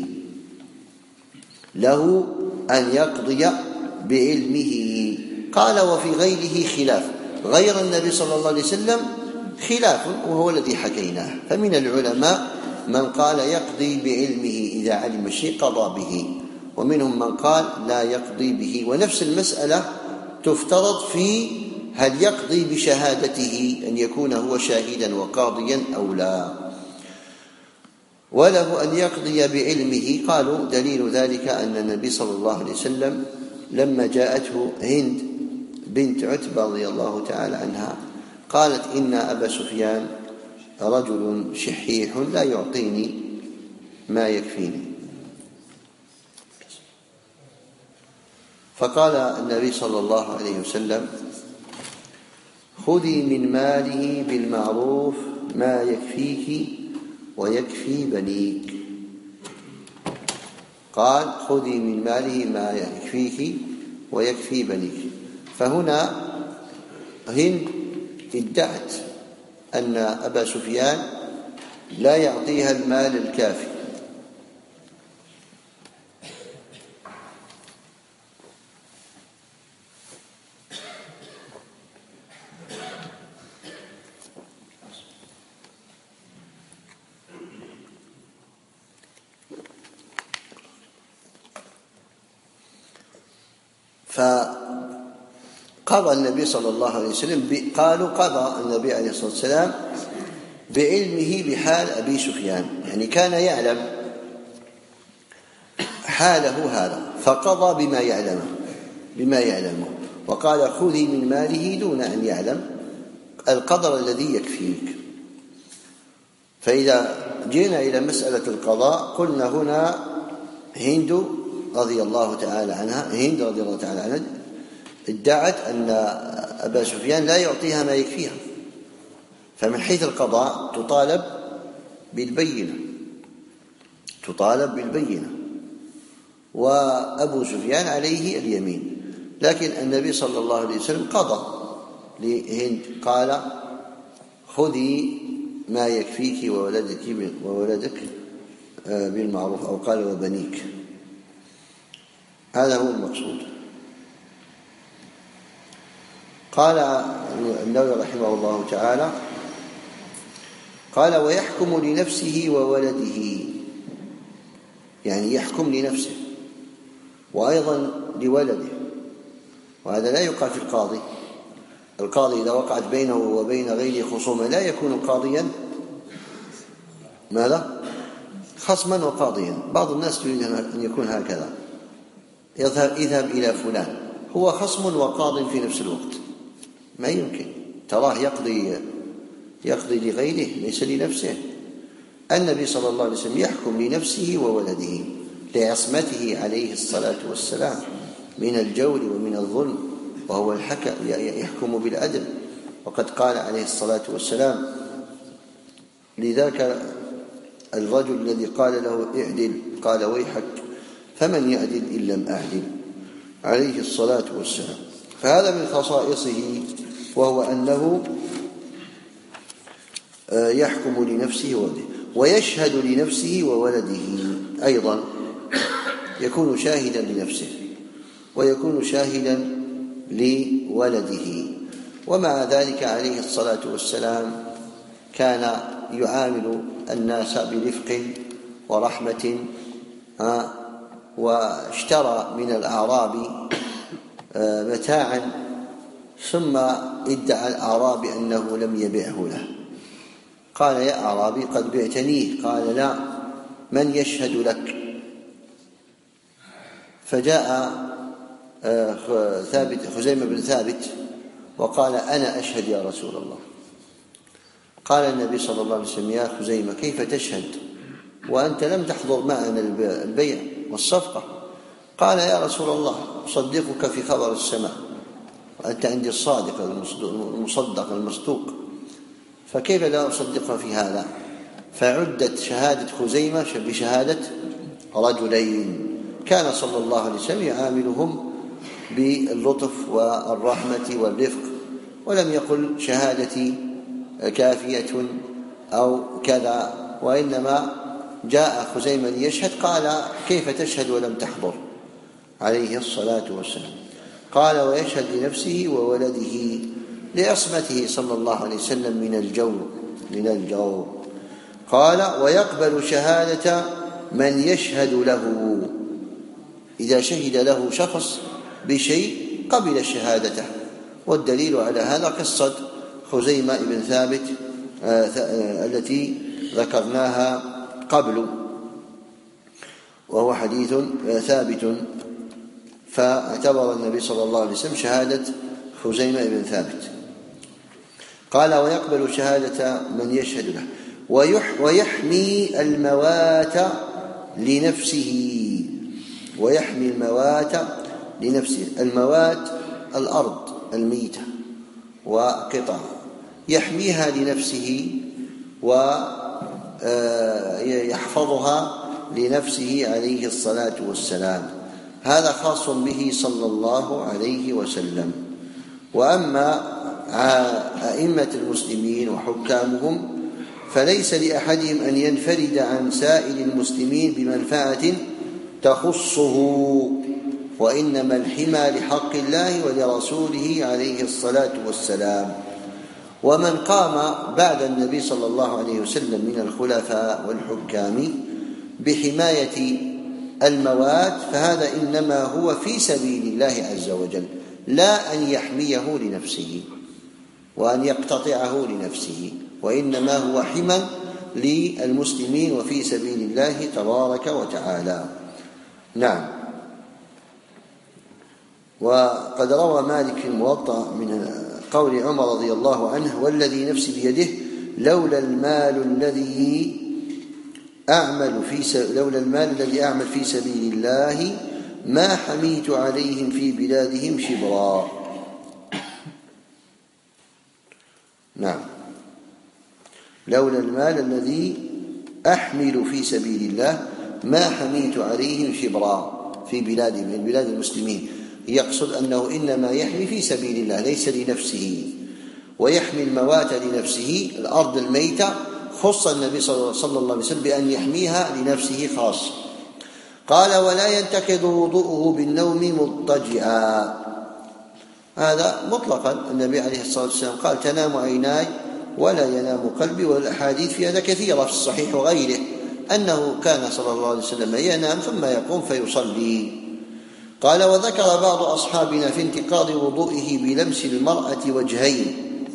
له أن يقضي بعلمه. قال وفي غيره خلاف، غير النبي صلى الله عليه وسلم خلاف وهو الذي حكيناه. فمن العلماء من قال يقضي بعلمه، إذا علم الشيء قضى به، ومنهم من قال لا يقضي به. ونفس المسألة تفترض في هل يقضي بشهادته، أن يكون هو شاهدا وقاضيا أو لا. وله أن يقضي بعلمه، قالوا دليل ذلك أن النبي صلى الله عليه وسلم لما جاءته هند بنت عتبة رضي الله تعالى عنها قالت إن أبا سفيان رجل شحيح لا يعطيني ما يكفيني، فقال النبي صلى الله عليه وسلم خذي من ماله بالمعروف ما يكفيك ويكفي بنيك. قال خذي من ماله ما يكفيك ويكفي بنيك. فهنا هند ادعت أن أبا سفيان لا يعطيها المال الكافي، فقضى النبي صلى الله عليه وسلم، قالوا قضى النبي عليه الصلاة والسلام بعلمه بحال أبي سفيان، يعني كان يعلم حاله هذا فقضى بما يعلمه بما يعلمه وقال خذي من ماله دون أن يعلم القدر الذي يكفيك. فإذا جينا إلى مسألة القضاء قلنا هنا هند رضي الله تعالى عنها هند رضي الله تعالى عنها ادعت أن أبا سفيان لا يعطيها ما يكفيها، فمن حيث القضاء تطالب بالبينة تطالب بالبينة وأبو سفيان عليه اليمين. لكن النبي صلى الله عليه وسلم قضى لهند، قال خذي ما يكفيك وولدك وولدك بالمعروف، أو قال وبنيك. هذا هو المقصود. قال النووي رحمه الله تعالى قال ويحكم لنفسه وولده، يعني يحكم لنفسه وأيضا لولده، وهذا لا يقال في القاضي. القاضي إذا وقعت بينه وبين غيره خصومة لا يكون قاضيا، ماذا؟ خصما وقاضيا. بعض الناس يريد أن يكون هكذا، يذهب اذهب إلى فلان، هو خصم وقاض في نفس الوقت، ما يمكن. تراه يقضي يقضي لغيره ليس لنفسه. النبي صلى الله عليه وسلم يحكم لنفسه وولده لعصمته عليه الصلاة والسلام من الجور ومن الظلم، وهو الحكم يحكم بالعدل. وقد قال عليه الصلاة والسلام لذاك الرجل الذي قال له اعدل قال ويحك فمن يعدل إن لم أعدل، عليه الصلاة والسلام. فهذا من خصائصه، وهو أنه يحكم لنفسه وولده، ويشهد لنفسه وولده أيضا، يكون شاهدا لنفسه ويكون شاهدا لولده. ومع ذلك عليه الصلاة والسلام كان يعامل الناس برفق ورحمة، واشترى من الأعراب متاعا ثم ادعى الأعرابي أنه لم يبعه له. قال يا أعرابي قد بعتنيه؟ قال لا، من يشهد لك؟ فجاء ثابت خزيمة بن ثابت وقال أنا أشهد يا رسول الله. قال النبي صلى الله عليه وسلم يا خزيمة كيف تشهد وأنت لم تحضر معنا البيع والصفقة؟ قال يا رسول الله أصدقك في خبر السماء وأنت عندي الصادق المصدق المصدوق، فكيف لا أصدقها في هذا؟ فعدت شهادة خزيمة بشهادة رجلين، كان صلى الله عليه وسلم يعاملهم باللطف والرحمة والرفق، ولم يقل شهادتي كافية أو كذا، وإنما جاء خزيمة ليشهد قال كيف تشهد ولم تحضر عليه الصلاة والسلام. قال ويشهد لنفسه وولده لعصمته صلى الله عليه وسلم من الجور من الجور قال ويقبل شهادة من يشهد له، إذا شهد له شخص بشيء قبل شهادته. والدليل على هذا قصة خزيمة بن ثابت التي ذكرناها قبل، وهو حديث ثابت، فاعتبر النبي صلى الله عليه وسلم شهادة خزيمة بن ثابت. قال ويقبل شهادة من يشهد له ويحمي الموات لنفسه ويحمي الموات لنفسه. الموات الأرض الميتة وقطع، يحميها لنفسه ويحفظها لنفسه عليه الصلاة والسلام، هذا خاص به صلى الله عليه وسلم. وأما أئمة المسلمين وحكامهم فليس لأحدهم أن ينفرد عن سائر المسلمين بمنفعة تخصه، وإنما الحمى لحق الله ولرسوله عليه الصلاة والسلام. ومن قام بعد النبي صلى الله عليه وسلم من الخلفاء والحكام بحماية الموات فهذا إنما هو في سبيل الله عز وجل، لا أن يحميه لنفسه وأن يقتطعه لنفسه، وإنما هو حمى للمسلمين وفي سبيل الله تبارك وتعالى. نعم. وقد روى مالك في الموطأ من قول عمر رضي الله عنه والذي نفسي بيده لولا المال الذي أعمل في س... لولا المال الذي أعمل في سبيل الله ما حميت عليهم في بلادهم شبرا. نعم. لولا المال الذي أحمل في سبيل الله ما حميت عليهم شبرا في بلادهم من بلاد المسلمين، يقصد أنه إنما يحمي في سبيل الله ليس لنفسه، ويحمي الموات لنفسه. الأرض الميتة خص النبي صلى الله عليه وسلم بأن يحميها لنفسه خاص. قال ولا ينتقض وضوءه بالنوم مضطجعا، هذا مطلقا النبي عليه الصلاة والسلام قال تنام عيناي ولا ينام قلبي، والأحاديث في هذا كثيرة في الصحيح وغيره أنه كان صلى الله عليه وسلم ينام ثم يقوم فيصلي. قال وذكر بعض أصحابنا في انتقاض وضوئه بلمس المرأة وجهين،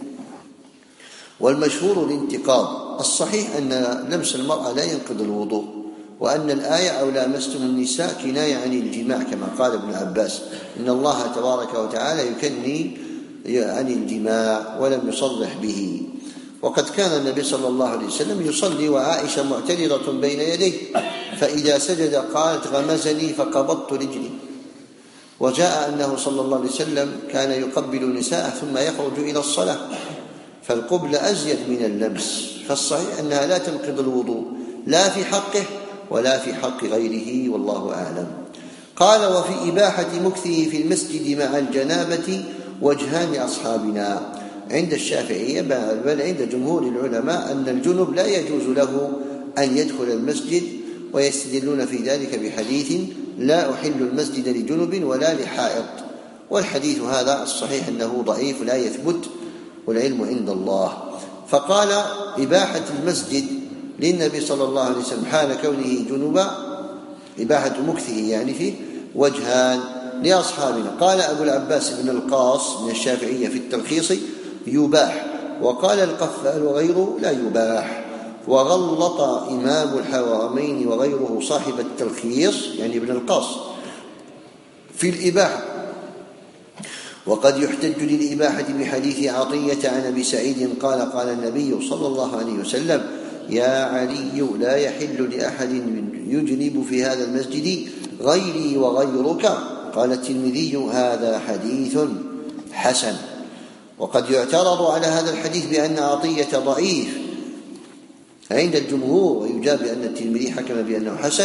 والمشهور الانتقاض، الصحيح أن لمس المرأة لا ينقض الوضوء، وأن الآية أو لامستم النساء كناية عن الجماع كما قال ابن عباس إن الله تبارك وتعالى يكني عن الجماع ولم يصرح به. وقد كان النبي صلى الله عليه وسلم يصلي وعائشة معترضة بين يديه، فإذا سجد قالت غمزني فقبضت رجلي. وجاء أنه صلى الله عليه وسلم كان يقبل النساء ثم يخرج إلى الصلاة، فالقبل أزيد من اللمس، فالصحيح أنها لا تنقض الوضوء لا في حقه ولا في حق غيره والله أعلم. قال وفي إباحة مكثه في المسجد مع الجنابة وجهان أصحابنا عند الشافعية بل عند جمهور العلماء أن الجنب لا يجوز له أن يدخل المسجد، ويستدلون في ذلك بحديث لا أحل المسجد لجنب ولا لحائط، والحديث هذا الصحيح أنه ضعيف لا يثبت والعلم عند الله. فقال إباحة المسجد للنبي صلى الله عليه وسلم حال كونه جنوبا إباحة مكثه يعني فيه وجهان لأصحابنا. قال أبو العباس بن القاص من الشافعية في التلخيص يباح، وقال القفال وغيره لا يباح. وغلط إمام الحرمين وغيره صاحب التلخيص يعني ابن القاص في الإباحة. وقد يحتج للإباحة بحديث عطية عن أبي سعيد قال قال النبي صلى الله عليه وسلم يا علي لا يحل لأحد يجنب في هذا المسجد غيري وغيرك. قال الترمذي هذا حديث حسن. وقد يعترض على هذا الحديث بأن عطية ضعيف عند الجمهور، ويجاب بأن الترمذي حكم بأنه حسن،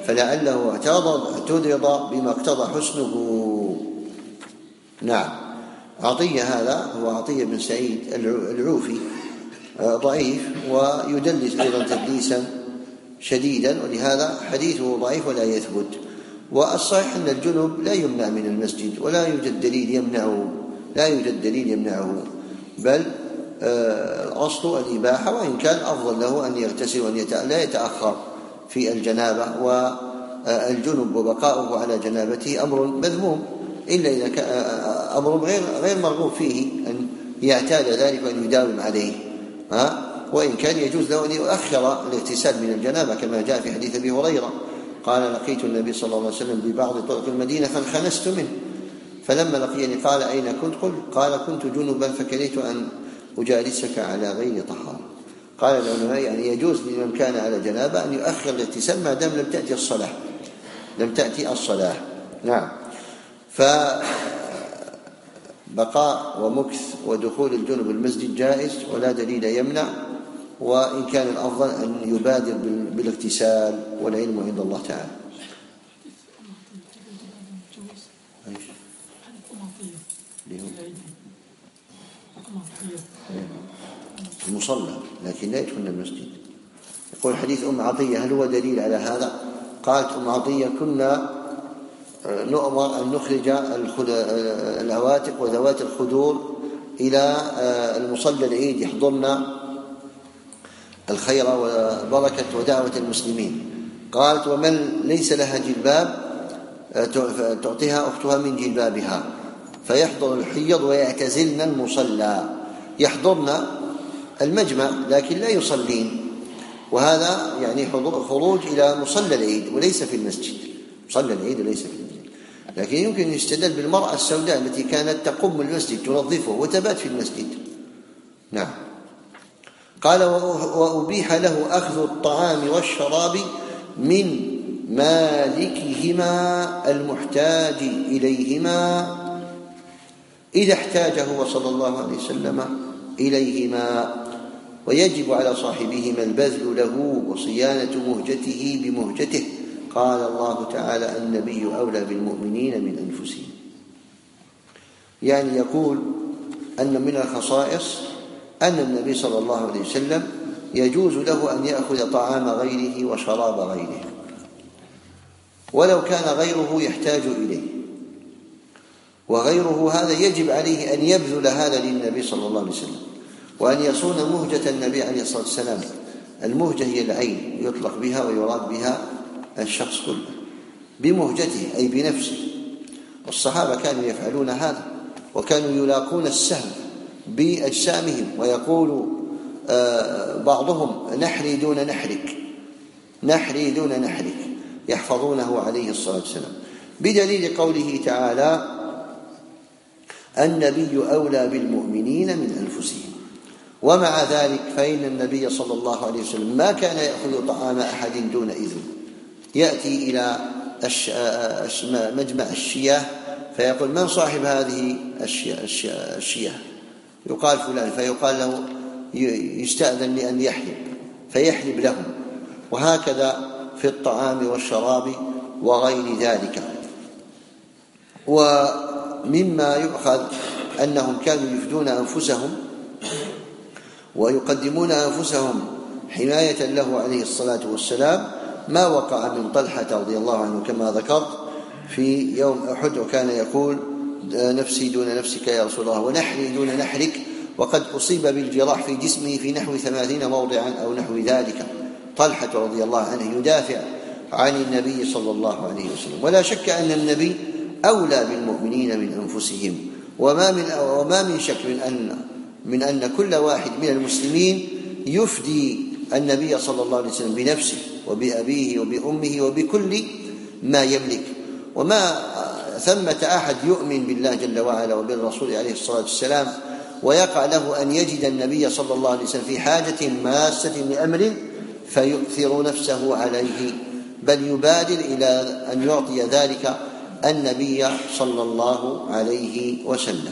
فلعله اعترض بما اقتضى حسنه. نعم. عطية هذا هو عطية بن سعيد العوفي ضعيف ويدلس أيضا تدليسا شديدا، ولهذا حديثه ضعيف ولا يثبت. والصحيح أن الجنب لا يمنع من المسجد ولا يوجد دليل يمنعه، لا يوجد دليل يمنعه، بل الأصل الإباحة، وإن كان أفضل له أن يغتسل وأن لا يتأخر في الجنابة. والجنب وبقاؤه على جنابته أمر مذموم، إلا إذا كان أمر غير غير مرغوب فيه أن يعتاد ذلك وأن يداوم عليه، ها؟ وإن كان يجوز له أن يؤخر الاغتسال من الجنابة كما جاء في حديث أبي هريرة قال: لقيت النبي صلى الله عليه وسلم ببعض طرق المدينة فانخنست منه، فلما لقيني قال: أين كنت؟ قل قال: كنت جنبا فكرهت أن أجالسك على غير طهارة. قال العلماء يعني يجوز لمن كان على جنابة أن يؤخر الاغتسال ما دام لم تأتي الصلاة لم تأتي الصلاة نعم. فبقاء ومكث ودخول الجنب المسجد جائز ولا دليل يمنع، وإن كان الأفضل أن يبادر بالاغتسال، والعلم عند الله تعالى. المصلى لكن لا يدخلنا المسجد. يقول حديث أم عطية: هل هو دليل على هذا؟ قالت أم عطية: كنا نؤمر أن نخرج العواتق وذوات الخدور إلى المصلى العيد يحضرنا الخير وبركة ودعوة المسلمين. قالت: ومن ليس لها جلباب تعطيها أختها من جلبابها فيحضر الحيض ويعتزلن المصلى، يحضرن المجمع لكن لا يصلين، وهذا يعني خروج إلى مصلى العيد وليس في المسجد، مصلى العيد وليس في المسجد. لكن يمكن يستدل بالمرأة السوداء التي كانت تقوم المسجد تنظفه وتبات في المسجد. نعم. قال: وأبيح له أخذ الطعام والشراب من مالكهما المحتاج إليهما إذا احتاج هو صلى الله عليه وسلم إليهما، ويجب على صاحبهما البذل له وصيانة مهجته بمهجته. قال الله تعالى: النبي أولى بالمؤمنين من أنفسهم. يعني يقول أن من الخصائص أن النبي صلى الله عليه وسلم يجوز له أن يأخذ طعام غيره وشراب غيره ولو كان غيره يحتاج إليه، وغيره هذا يجب عليه أن يبذل هذا للنبي صلى الله عليه وسلم، وأن يصون مهجة النبي عليه الصلاة والسلام. المهجة هي العين يطلق بها ويراد بها الشخص كله، بمهجته أي بنفسه. والصحابة كانوا يفعلون هذا، وكانوا يلاقون السهم بأجسامهم، ويقول بعضهم: نحري دون نحرك، نحري دون نحرك، يحفظونه عليه الصلاة والسلام، بدليل قوله تعالى: النبي أولى بالمؤمنين من أنفسهم. ومع ذلك فإن النبي صلى الله عليه وسلم ما كان يأخذ طعام أحد دون إذن، يأتي إلى مجمع الشياه فيقول: من صاحب هذه الشياه؟ يقال فلان، فيقال له يستأذن لأن يحلب فيحلب لهم. وهكذا في الطعام والشراب وغير ذلك. ومما يؤخذ أنهم كانوا يفدون أنفسهم ويقدمون أنفسهم حماية له عليه الصلاة والسلام، ما وقع من طلحة رضي الله عنه كما ذكرت في يوم أحد، وكان يقول: نفسي دون نفسك يا رسول الله، ونحري دون نحرك، وقد أصيب بالجراح في جسمه في نحو ثلاثين موضعا أو نحو ذلك. طلحة رضي الله عنه يدافع عن النبي صلى الله عليه وسلم. ولا شك أن النبي أولى بالمؤمنين من أنفسهم، وما من وما من شك من أن من أن كل واحد من المسلمين يفدي النبي صلى الله عليه وسلم بنفسه وبأبيه وبأمه وبكل ما يملك. وما ثمة أحد يؤمن بالله جل وعلا وبالرسول عليه الصلاة والسلام ويقع له أن يجد النبي صلى الله عليه وسلم في حاجة ماسة لأمر فيؤثر نفسه عليه، بل يبادر إلى أن يعطي ذلك النبي صلى الله عليه وسلم.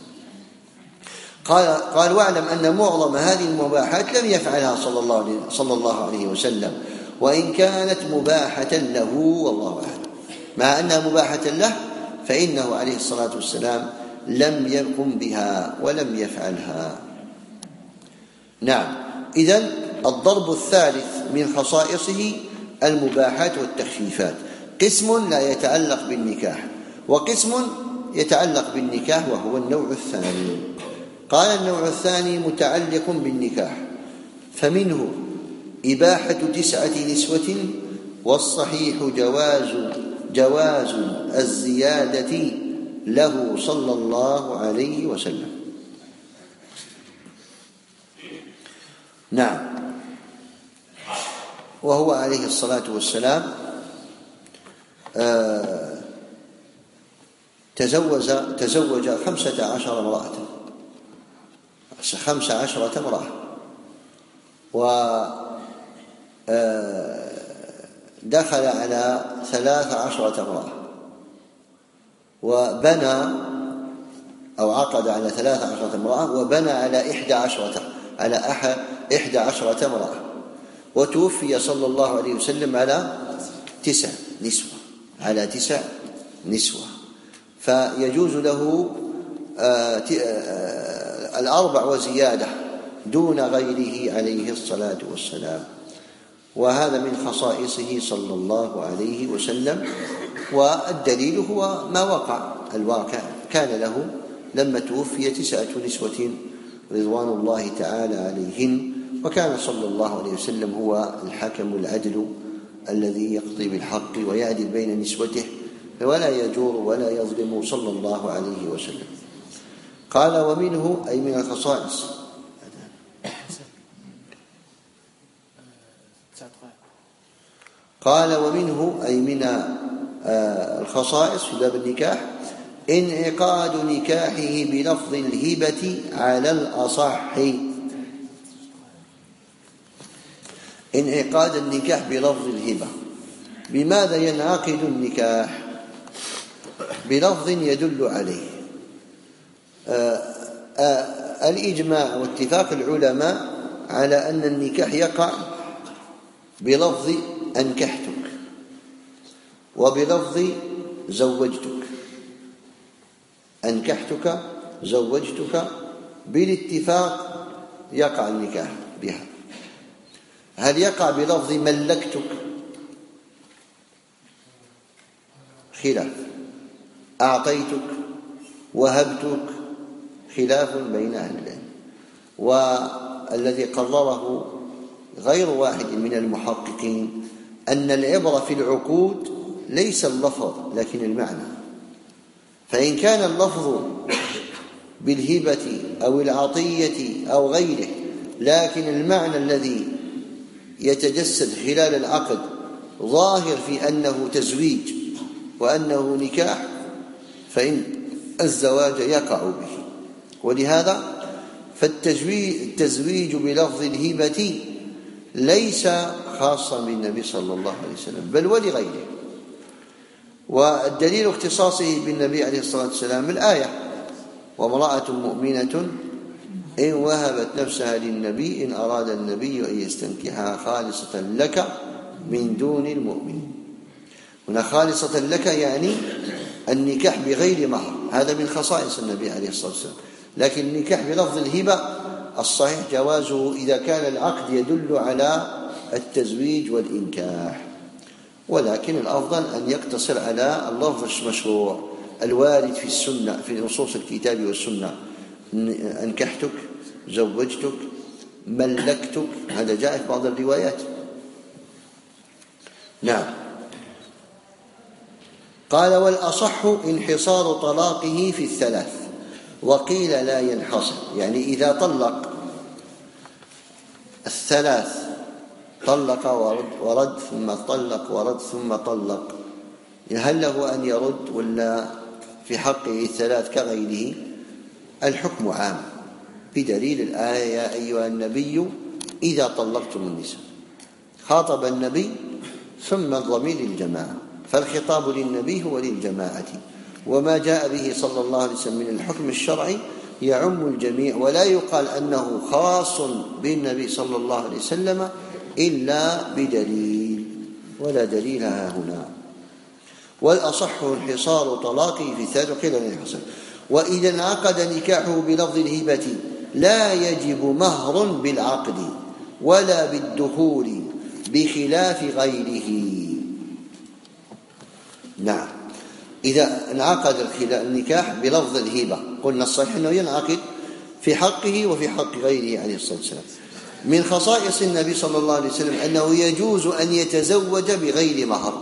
قال, قال: واعلم أن معظم هذه المباحات لم يفعلها صلى الله عليه, صلى الله عليه وسلم، وإن كانت مباحة له والله أعلم. مع أنها مباحة له فإنه عليه الصلاة والسلام لم يقم بها ولم يفعلها. نعم. إذن الضرب الثالث من خصائصه المباحات والتخفيفات، قسم لا يتعلق بالنكاح وقسم يتعلق بالنكاح وهو النوع الثاني. قال النوع الثاني متعلق بالنكاح، فمنه إباحة تسعة نسوة، والصحيح جواز جواز الزيادة له صلى الله عليه وسلم. نعم. وهو عليه الصلاة والسلام آه تزوج تزوج خمسة عشر امرأة خمس عشرة امرأة، ودخل على ثلاث عشرة امرأة، وبنى أو عقد على ثلاث عشرة امرأة، وبنى على إحدى عشرة على أحد إحدى عشرة امرأة، وتوفي صلى الله عليه وسلم على تسع نسوة على تسع نسوة فيجوز له الأربع وزيادة دون غيره عليه الصلاة والسلام. وهذا من خصائصه صلى الله عليه وسلم، والدليل هو ما وقع الواقع. كان له لما توفي تسعة نسوة رضوان الله تعالى عليهن، وكان صلى الله عليه وسلم هو الحكم العدل الذي يقضي بالحق ويعدل بين نسوته، ولا يجور ولا يظلم صلى الله عليه وسلم. قال ومنه أي من الخصائص قال ومنه أي من الخصائص في باب النكاح انعقاد نكاحه بلفظ الهبة على الأصح. انعقاد النكاح بلفظ الهبة. بماذا ينعقد النكاح؟ بلفظ يدل عليه. آآ آآ الإجماع واتفاق العلماء على أن النكاح يقع بلفظ أنكحتك وبلفظ زوجتك. أنكحتك زوجتك بالاتفاق يقع النكاح بها. هل يقع بلفظ ملكتك؟ خلاف. أعطيتك وهبتك خلاف بين أهل العلم، والذي قرره غير واحد من المحققين أن العبرة في العقود ليس اللفظ لكن المعنى. فإن كان اللفظ بالهبة أو العطية أو غيره، لكن المعنى الذي يتجسد خلال العقد ظاهر في أنه تزويج وأنه نكاح، فإن الزواج يقع به. ولهذا فالتزويج بلفظ الهبة ليس خاصا بالنبي صلى الله عليه وسلم بل ولغيره. والدليل اختصاصه بالنبي عليه الصلاة والسلام الآية وامرأة مؤمنة إن وهبت نفسها للنبي إن أراد النبي أن يستنكحها خالصة لك من دون المؤمنين. هنا خالصة لك يعني النكاح بغير مهر، هذا من خصائص النبي عليه الصلاة والسلام. لكن النكاح بلفظ الهبة الصحيح جوازه إذا كان العقد يدل على التزويج والإنكاح، ولكن الأفضل أن يقتصر على اللفظ المشروع الوارد في السنة في نصوص الكتاب والسنة. أنكحتك، زوجتك، ملكتك، هذا جاء في بعض الروايات. نعم. قال والأصح انحصار طلاقه في الثلاث، وقيل لا ينحصر، يعني إذا طلق الثلاث طلق ورد, ورد ثم طلق ورد ثم طلق، هل له أن يرد ولا في حقه الثلاث كغيره؟ الحكم عام بدليل الآية يا أيها النبي إذا طلقتم النساء. خاطب النبي ثم الضمير للجماعة، فالخطاب للنبي هو للجماعة، وما جاء به صلى الله عليه وسلم من الحكم الشرعي يعم الجميع، ولا يقال أنه خاص بالنبي صلى الله عليه وسلم إلا بدليل، ولا دليل ها هنا. والأصح انحصار طلاقه في الثالث وقيل لا ينحصر. وإذا انعقد نكاحه بلفظ الهبة لا يجب مهر بالعقد ولا بالدخول بخلاف غيره. نعم، إذا انعقد النكاح بلفظ الهبة قلنا الصحيح أنه ينعقد في حقه وفي حق غيره عليه الصلاة والسلام. من خصائص النبي صلى الله عليه وسلم أنه يجوز أن يتزوج بغير مهر،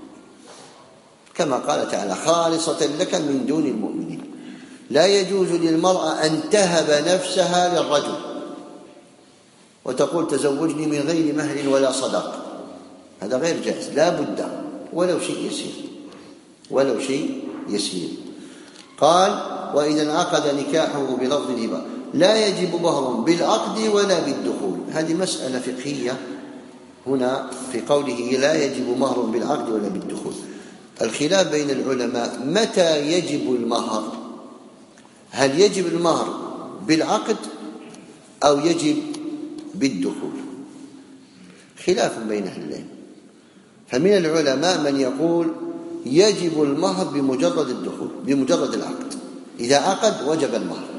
كما قال تعالى: خالصة لك من دون المؤمنين. لا يجوز للمرأة أن تهب نفسها للرجل وتقول: تزوجني من غير مهر ولا صداق، هذا غير جائز، لا بد، ولو شيء يسير، ولو شيء يسير. قال: وإذا انعقد نكاحه بلفظ الهبة لا يجب مهر بالعقد ولا بالدخول. هذه مسألة فقهية هنا في قوله لا يجب مهر بالعقد ولا بالدخول. الخلاف بين العلماء متى يجب المهر، هل يجب المهر بالعقد أو يجب بالدخول؟ خلاف بين أهل العلم. فمن العلماء من يقول يجب المهر بمجرد الدخول، بمجرد العقد، إذا عقد وجب المهر.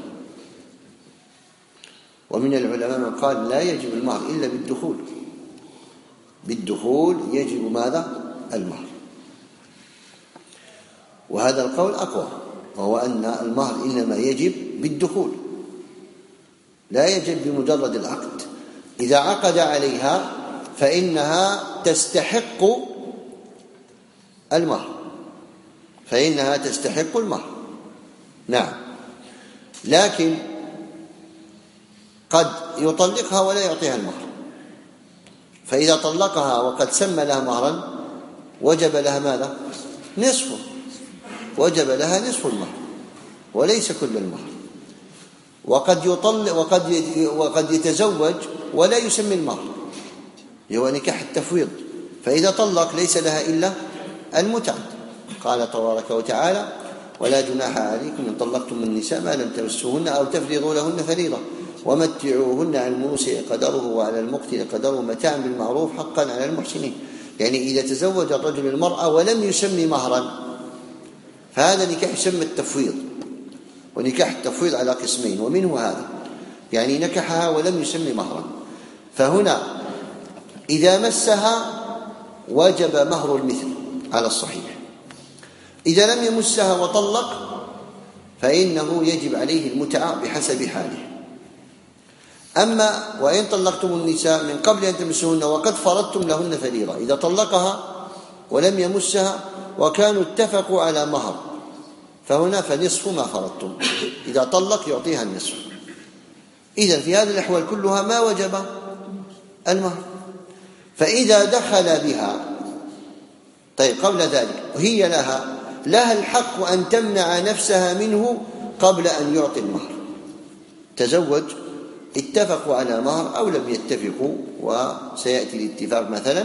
ومن العلماء من قال لا يجب المهر إلا بالدخول، بالدخول يجب ماذا؟ المهر. وهذا القول أقوى، وهو أن المهر إنما يجب بالدخول، لا يجب بمجرد العقد. إذا عقد عليها فإنها تستحق المهر، فإنها تستحق المهر. نعم، لكن قد يطلقها ولا يعطيها المهر، فإذا طلقها وقد سمى لها مهرا وجب لها ماذا؟ نصفه، وجب لها نصف المهر وليس كل المهر. وقد يطلق وقد وقد يتزوج ولا يسمي المهر، هو نكاح التفويض، فإذا طلق ليس لها إلا المتعة. قال تبارك وتعالى: ولا جناح عليكم إن طلقتم النساء ما لم تمسوهن أو تفرضوا لهن فريضة ومتعوهن على الموسع قدره وعلى المقتر قدره متاعا بالمعروف حقا على المحسنين. يعني إذا تزوج الرجل المرأة ولم يسمي مهرا فهذا نكاح يسمى التفويض. ونكاح التفويض على قسمين، ومنه هذا، يعني نكحها ولم يسمي مهرا. فهنا إذا مسها وجب مهر المثل على الصحيح، إذا لم يمسها وطلق فإنه يجب عليه المتعة بحسب حاله. أما وإن طلقتم النساء من قبل أن تمسوهن وقد فرضتم لهن فريضة، إذا طلقها ولم يمسها وكانوا اتفقوا على مهر فهنا فنصف ما فرضتم، إذا طلق يعطيها النصف. إذن في هذه الأحوال كلها ما وجب المهر. فإذا دخل بها، طيب قبل ذلك هي لها لها الحق أن تمنع نفسها منه قبل أن يعطي المهر. تزوج، اتفقوا على مهر أو لم يتفقوا وسيأتي الاتفاق مثلا،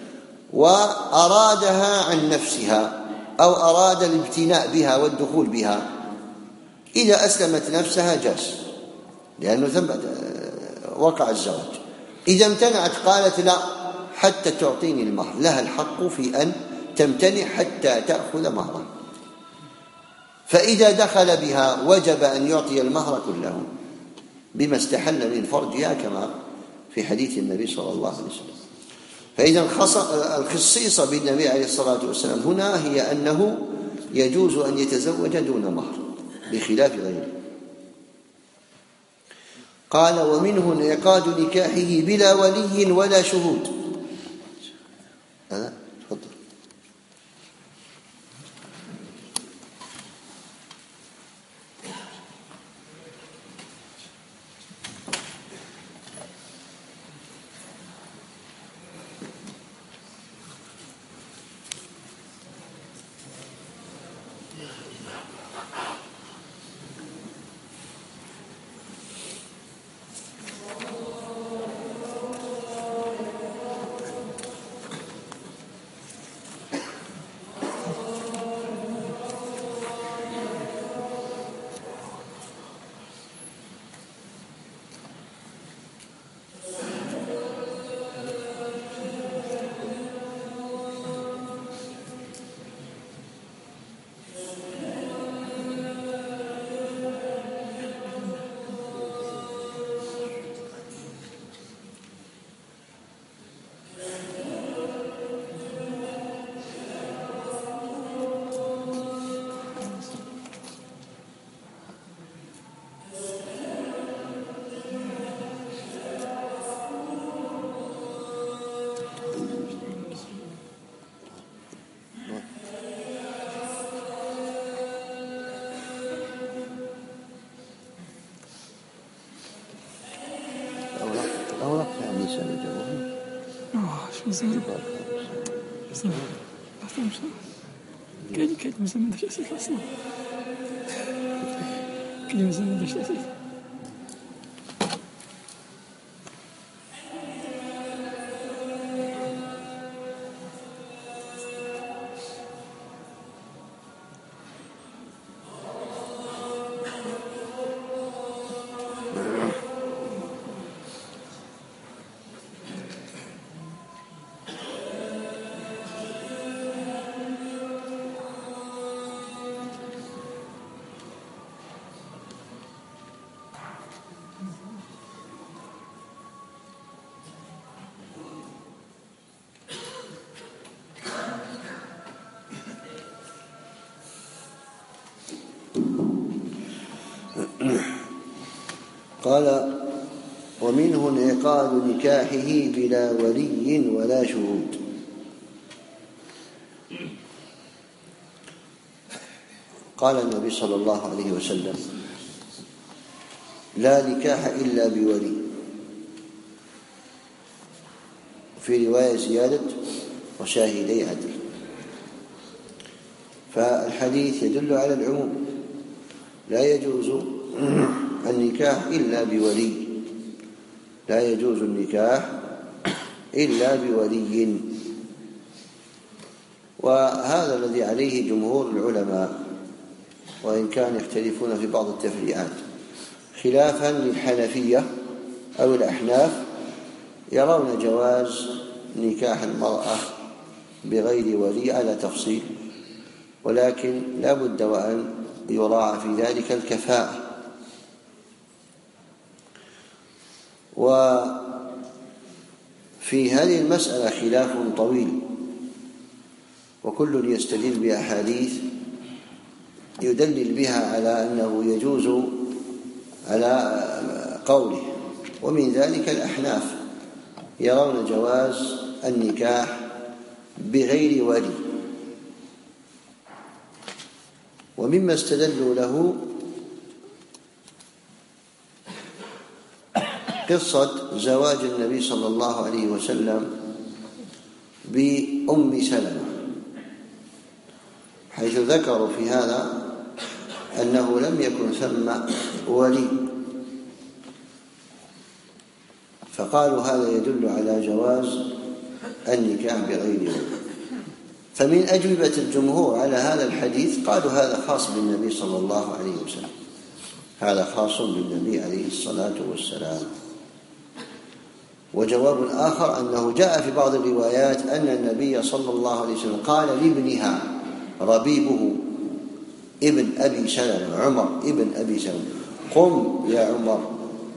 وأرادها عن نفسها أو أراد الابتناء بها والدخول بها، إذا أسلمت نفسها جاز لأنه ثبت وقع الزواج. إذا امتنعت قالت لا حتى تعطيني المهر، لها الحق في أن تمتنع حتى تأخذ مهرا. فإذا دخل بها وجب أن يعطي المهر كله بما استحل من فرجها كما في حديث النبي صلى الله عليه وسلم. فإذا الخصيصة بالنبي عليه الصلاة والسلام هنا هي أنه يجوز أن يتزوج دون مهر بخلاف غيره. قال: ومنه انعقاد نكاحه بلا ولي ولا شهود. هذا تفضل. النساء جابوها. اه شو زين زين أصلاً شو كل كل مسلم ده شيء أصلاً كل مسلم ده شيء. قال ومنه انعقاد نكاحه بلا ولي ولا شهود. قال النبي صلى الله عليه وسلم لا نكاح إلا بولي، في رواية زيادة وشاهدي عدل. فالحديث يدل على العموم، لا يجوز النكاح إلا بولي، لا يجوز النكاح إلا بولي. وهذا الذي عليه جمهور العلماء، وإن كان يختلفون في بعض التفريعات، خلافا للحنفية أو الأحناف يرون جواز نكاح المرأة بغير ولي على تفصيل، ولكن لا بد وأن يراعى في ذلك الكفاءة. وفي هذه المسألة خلاف طويل، وكل يستدل بأحاديث يدلل بها على أنه يجوز على قوله. ومن ذلك الأحناف يرون جواز النكاح بغير ولي، ومما استدلوا له قصة زواج النبي صلى الله عليه وسلم بأم سلمة، حيث ذكروا في هذا أنه لم يكن ثم ولي، فقالوا هذا يدل على جواز النكاح بغير ولي. فمن أجوبة الجمهور على هذا الحديث قالوا هذا خاص بالنبي صلى الله عليه وسلم، هذا خاص بالنبي عليه الصلاة والسلام. وجواب آخر أنه جاء في بعض الروايات أن النبي صلى الله عليه وسلم قال لابنها ربيبه ابن أبي سلمة عمر ابن أبي سلمة قم يا عمر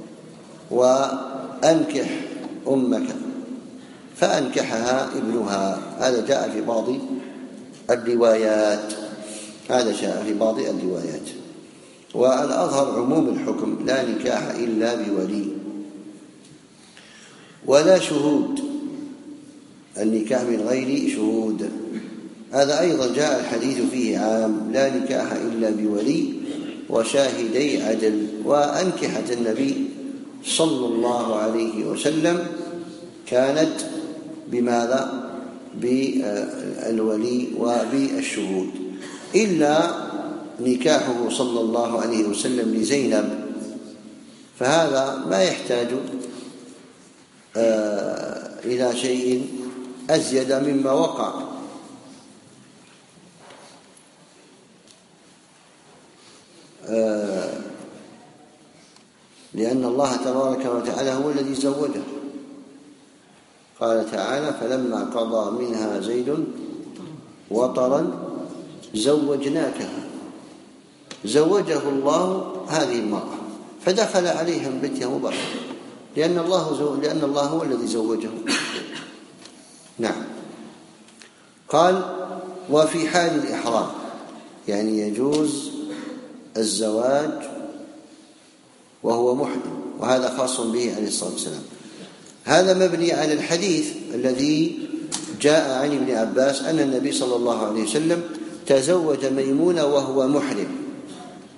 وأنكح أمك، فأنكحها ابنها. هذا جاء في بعض الروايات، هذا جاء في بعض الروايات. والأظهر عموم الحكم لا نكاح إلا بولي ولا شهود، النكاح من غير شهود. هذا أيضا جاء الحديث فيه عام، لا نكاح إلا بولي وشاهدي عدل. وأنكحة النبي صلى الله عليه وسلم كانت بماذا؟ بالولي وبالشهود، إلا نكاحه صلى الله عليه وسلم لزينب، فهذا ما يحتاج إلى شيء أزيد مما وقع. لأن الله تبارك وتعالى هو الذي زوجه، قال تعالى فلما قضى منها زيد وطرا زوجناكها، زوجه الله هذه المرأة فدخل عليها من بيتها مباشرة، لأن الله لأن الله هو الذي زوجه. نعم. قال وفي حال الإحرام، يعني يجوز الزواج وهو محرم، وهذا خاص به عليه الصلاة والسلام. هذا مبني على الحديث الذي جاء عن ابن عباس أن النبي صلى الله عليه وسلم تزوج ميمونة وهو محرم،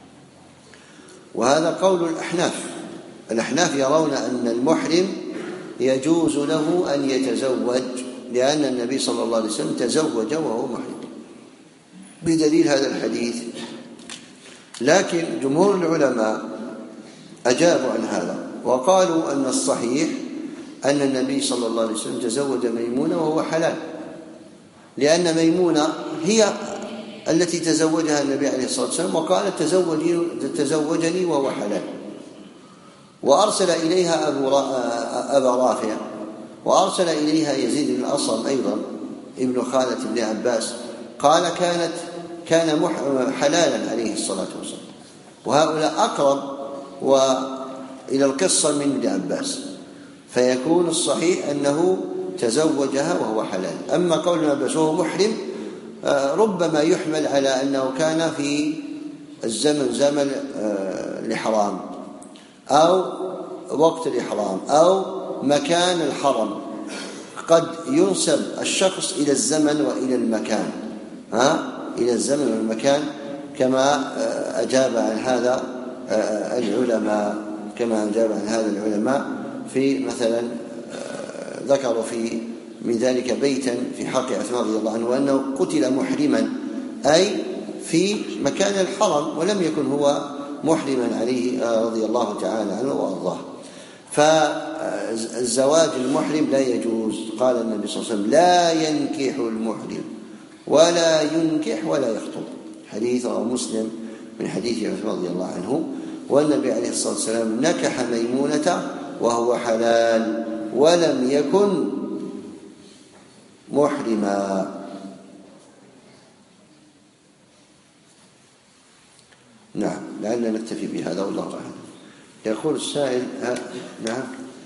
وهذا قول الأحناف. الأحناف يرون أن المحرم يجوز له أن يتزوج، لأن النبي صلى الله عليه وسلم تزوج وهو محرم بدليل هذا الحديث. لكن جمهور العلماء أجابوا عن هذا وقالوا أن الصحيح أن النبي صلى الله عليه وسلم تزوج ميمونة وهو حلال، لأن ميمونة هي التي تزوجها النبي عليه الصلاة والسلام وقالت تزوجني وهو حلال. وأرسل إليها أبو أبا رافع، وأرسل إليها يزيد بن الأصم أيضا ابن خالة ابن عباس، قال كانت كان حلالا عليه الصلاة والسلام. وهؤلاء أقرب وإلى القصة من ابن عباس، فيكون الصحيح أنه تزوجها وهو حلال. أما قول ابن عباس وهو محرم ربما يحمل على أنه كان في الزمن زمن الإحرام أو وقت الإحرام أو مكان الحرم، قد ينسب الشخص إلى الزمن وإلى المكان، ها إلى الزمن والمكان، كما أجاب عن هذا العلماء كما أجاب عن هذا العلماء في مثلا ذكروا في من ذلك بيتا في حق عثمان رضي الله عنه وأنه قتل محرما، أي في مكان الحرم ولم يكن هو محرما عليه رضي الله تعالى عنه وأرضاه. فالزواج المحرم لا يجوز. قال النبي صلى الله عليه وسلم لا ينكح المحرم ولا ينكح ولا يخطب، حديث رواه مسلم من حديث عثمان رضي الله عنه. والنبي عليه الصلاة والسلام نكح ميمونة وهو حلال ولم يكن محرما. نعم، لعلنا نكتفي بهذا والله أعلم. يقول السائل ها نعم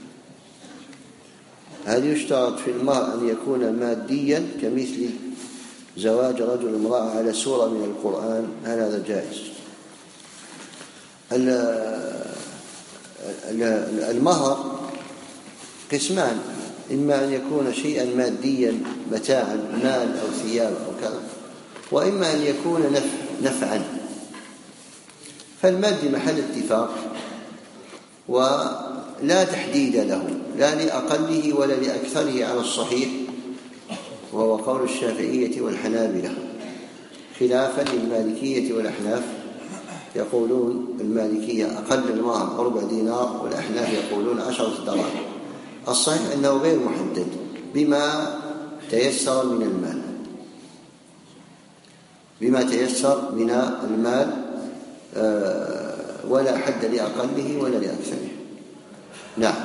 هل يشترط في المهر أن يكون ماديا كمثل زواج رجل امرأة على سورة من القرآن؟ هل هذا جائز؟ المهر قسمان، إما أن يكون شيئا ماديا متاعا مال أو ثياب أو كذا، وإما أن يكون نفع نفعا. فالمادي محل اتفاق ولا تحديد له لا لأقله ولا لأكثره على الصحيح، وهو قول الشافعية والحنابلة، خلافا للمالكية والأحناف، يقولون المالكية أقل المهر ربع دينار والأحناف يقولون عشرة دراهم. الصحيح أنه غير محدد بما تيسر من المال بما تيسر من المال ولا حد لأقله ولا لأكثره. نعم،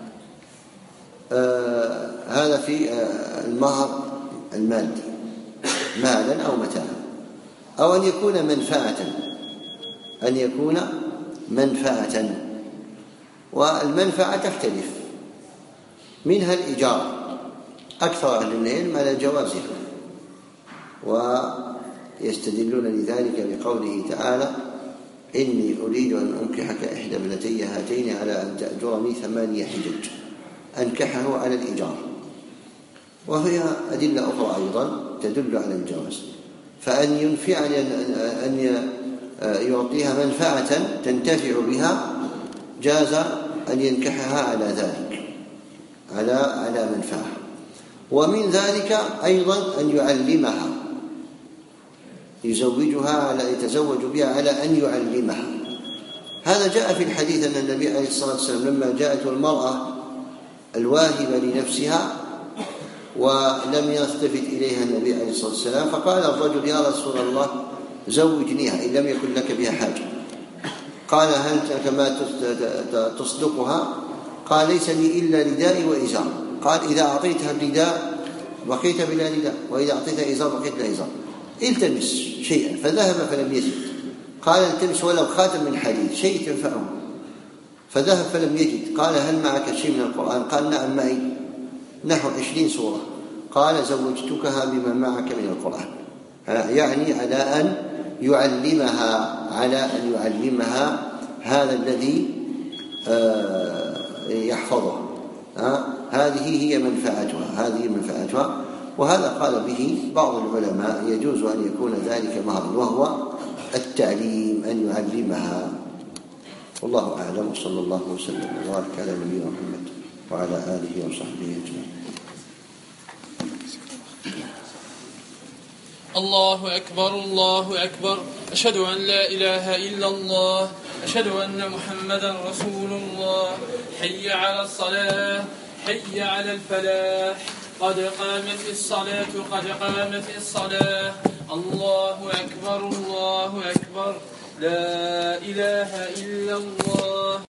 هذا في المهر المادي مالا أو متاعا، أو أن يكون منفعة أن يكون منفعة والمنفعة تختلف، منها الإجارة، أكثر أهل العلم على جوازها، ويستدلون لذلك بقوله تعالى إني أريد أن أنكحك إحدى ابنتي هاتين على أن تأجرني ثمانية حجج، أنكحه على الإجارة. وهي أدلة أخرى أيضا تدل على الجواز. فأن ينفع أن يعطيها منفعة تنتفع بها جاز أن ينكحها على ذلك على على منفعة. ومن ذلك أيضا أن يعلمها، يزوجها على يتزوج بها على أن يعلمها. هذا جاء في الحديث أن النبي عليه الصلاة والسلام لما جاءته المرأة الواهبة لنفسها ولم يلتفت إليها النبي عليه الصلاة والسلام، فقال الرجل يا رسول الله زوجنيها إن لم يكن لك بها حاجة. قال هل كما تصدقها؟ قال ليس لي إلا ردائي وإزار. قال إذا أعطيتها الرداء بقيت بلا رداء، وإذا أعطيتها إزار بقيت بلا إزار، التمس شيئا. فذهب فلم يجد. قال التمس ولو خاتم من حديد شيء تنفعه، فذهب فلم يجد. قال هل معك شيء من القرآن؟ قال نعم معي نحو عشرين سورة. قال زوجتكها بما معك من القرآن، يعني على أن يعلمها على أن يعلمها هذا الذي يحفظه. هذه هي منفعتها هذه منفعتها وهذا قال به بعض العلماء يجوز أن يكون ذلك مهرا، وهو التعليم، أن يعلمها. والله أعلم، وصلى الله وسلم وبارك على نبينا محمد. وعلى آله وصحبه أجمعين. الله أكبر الله أكبر، أشهد أن لا إله إلا الله، أشهد أن محمدا رسول الله. حي على الصلاة، حي على الفلاح، قد قامت الصلاة قد قامت الصلاة. الله أكبر الله أكبر، لا إله إلا الله.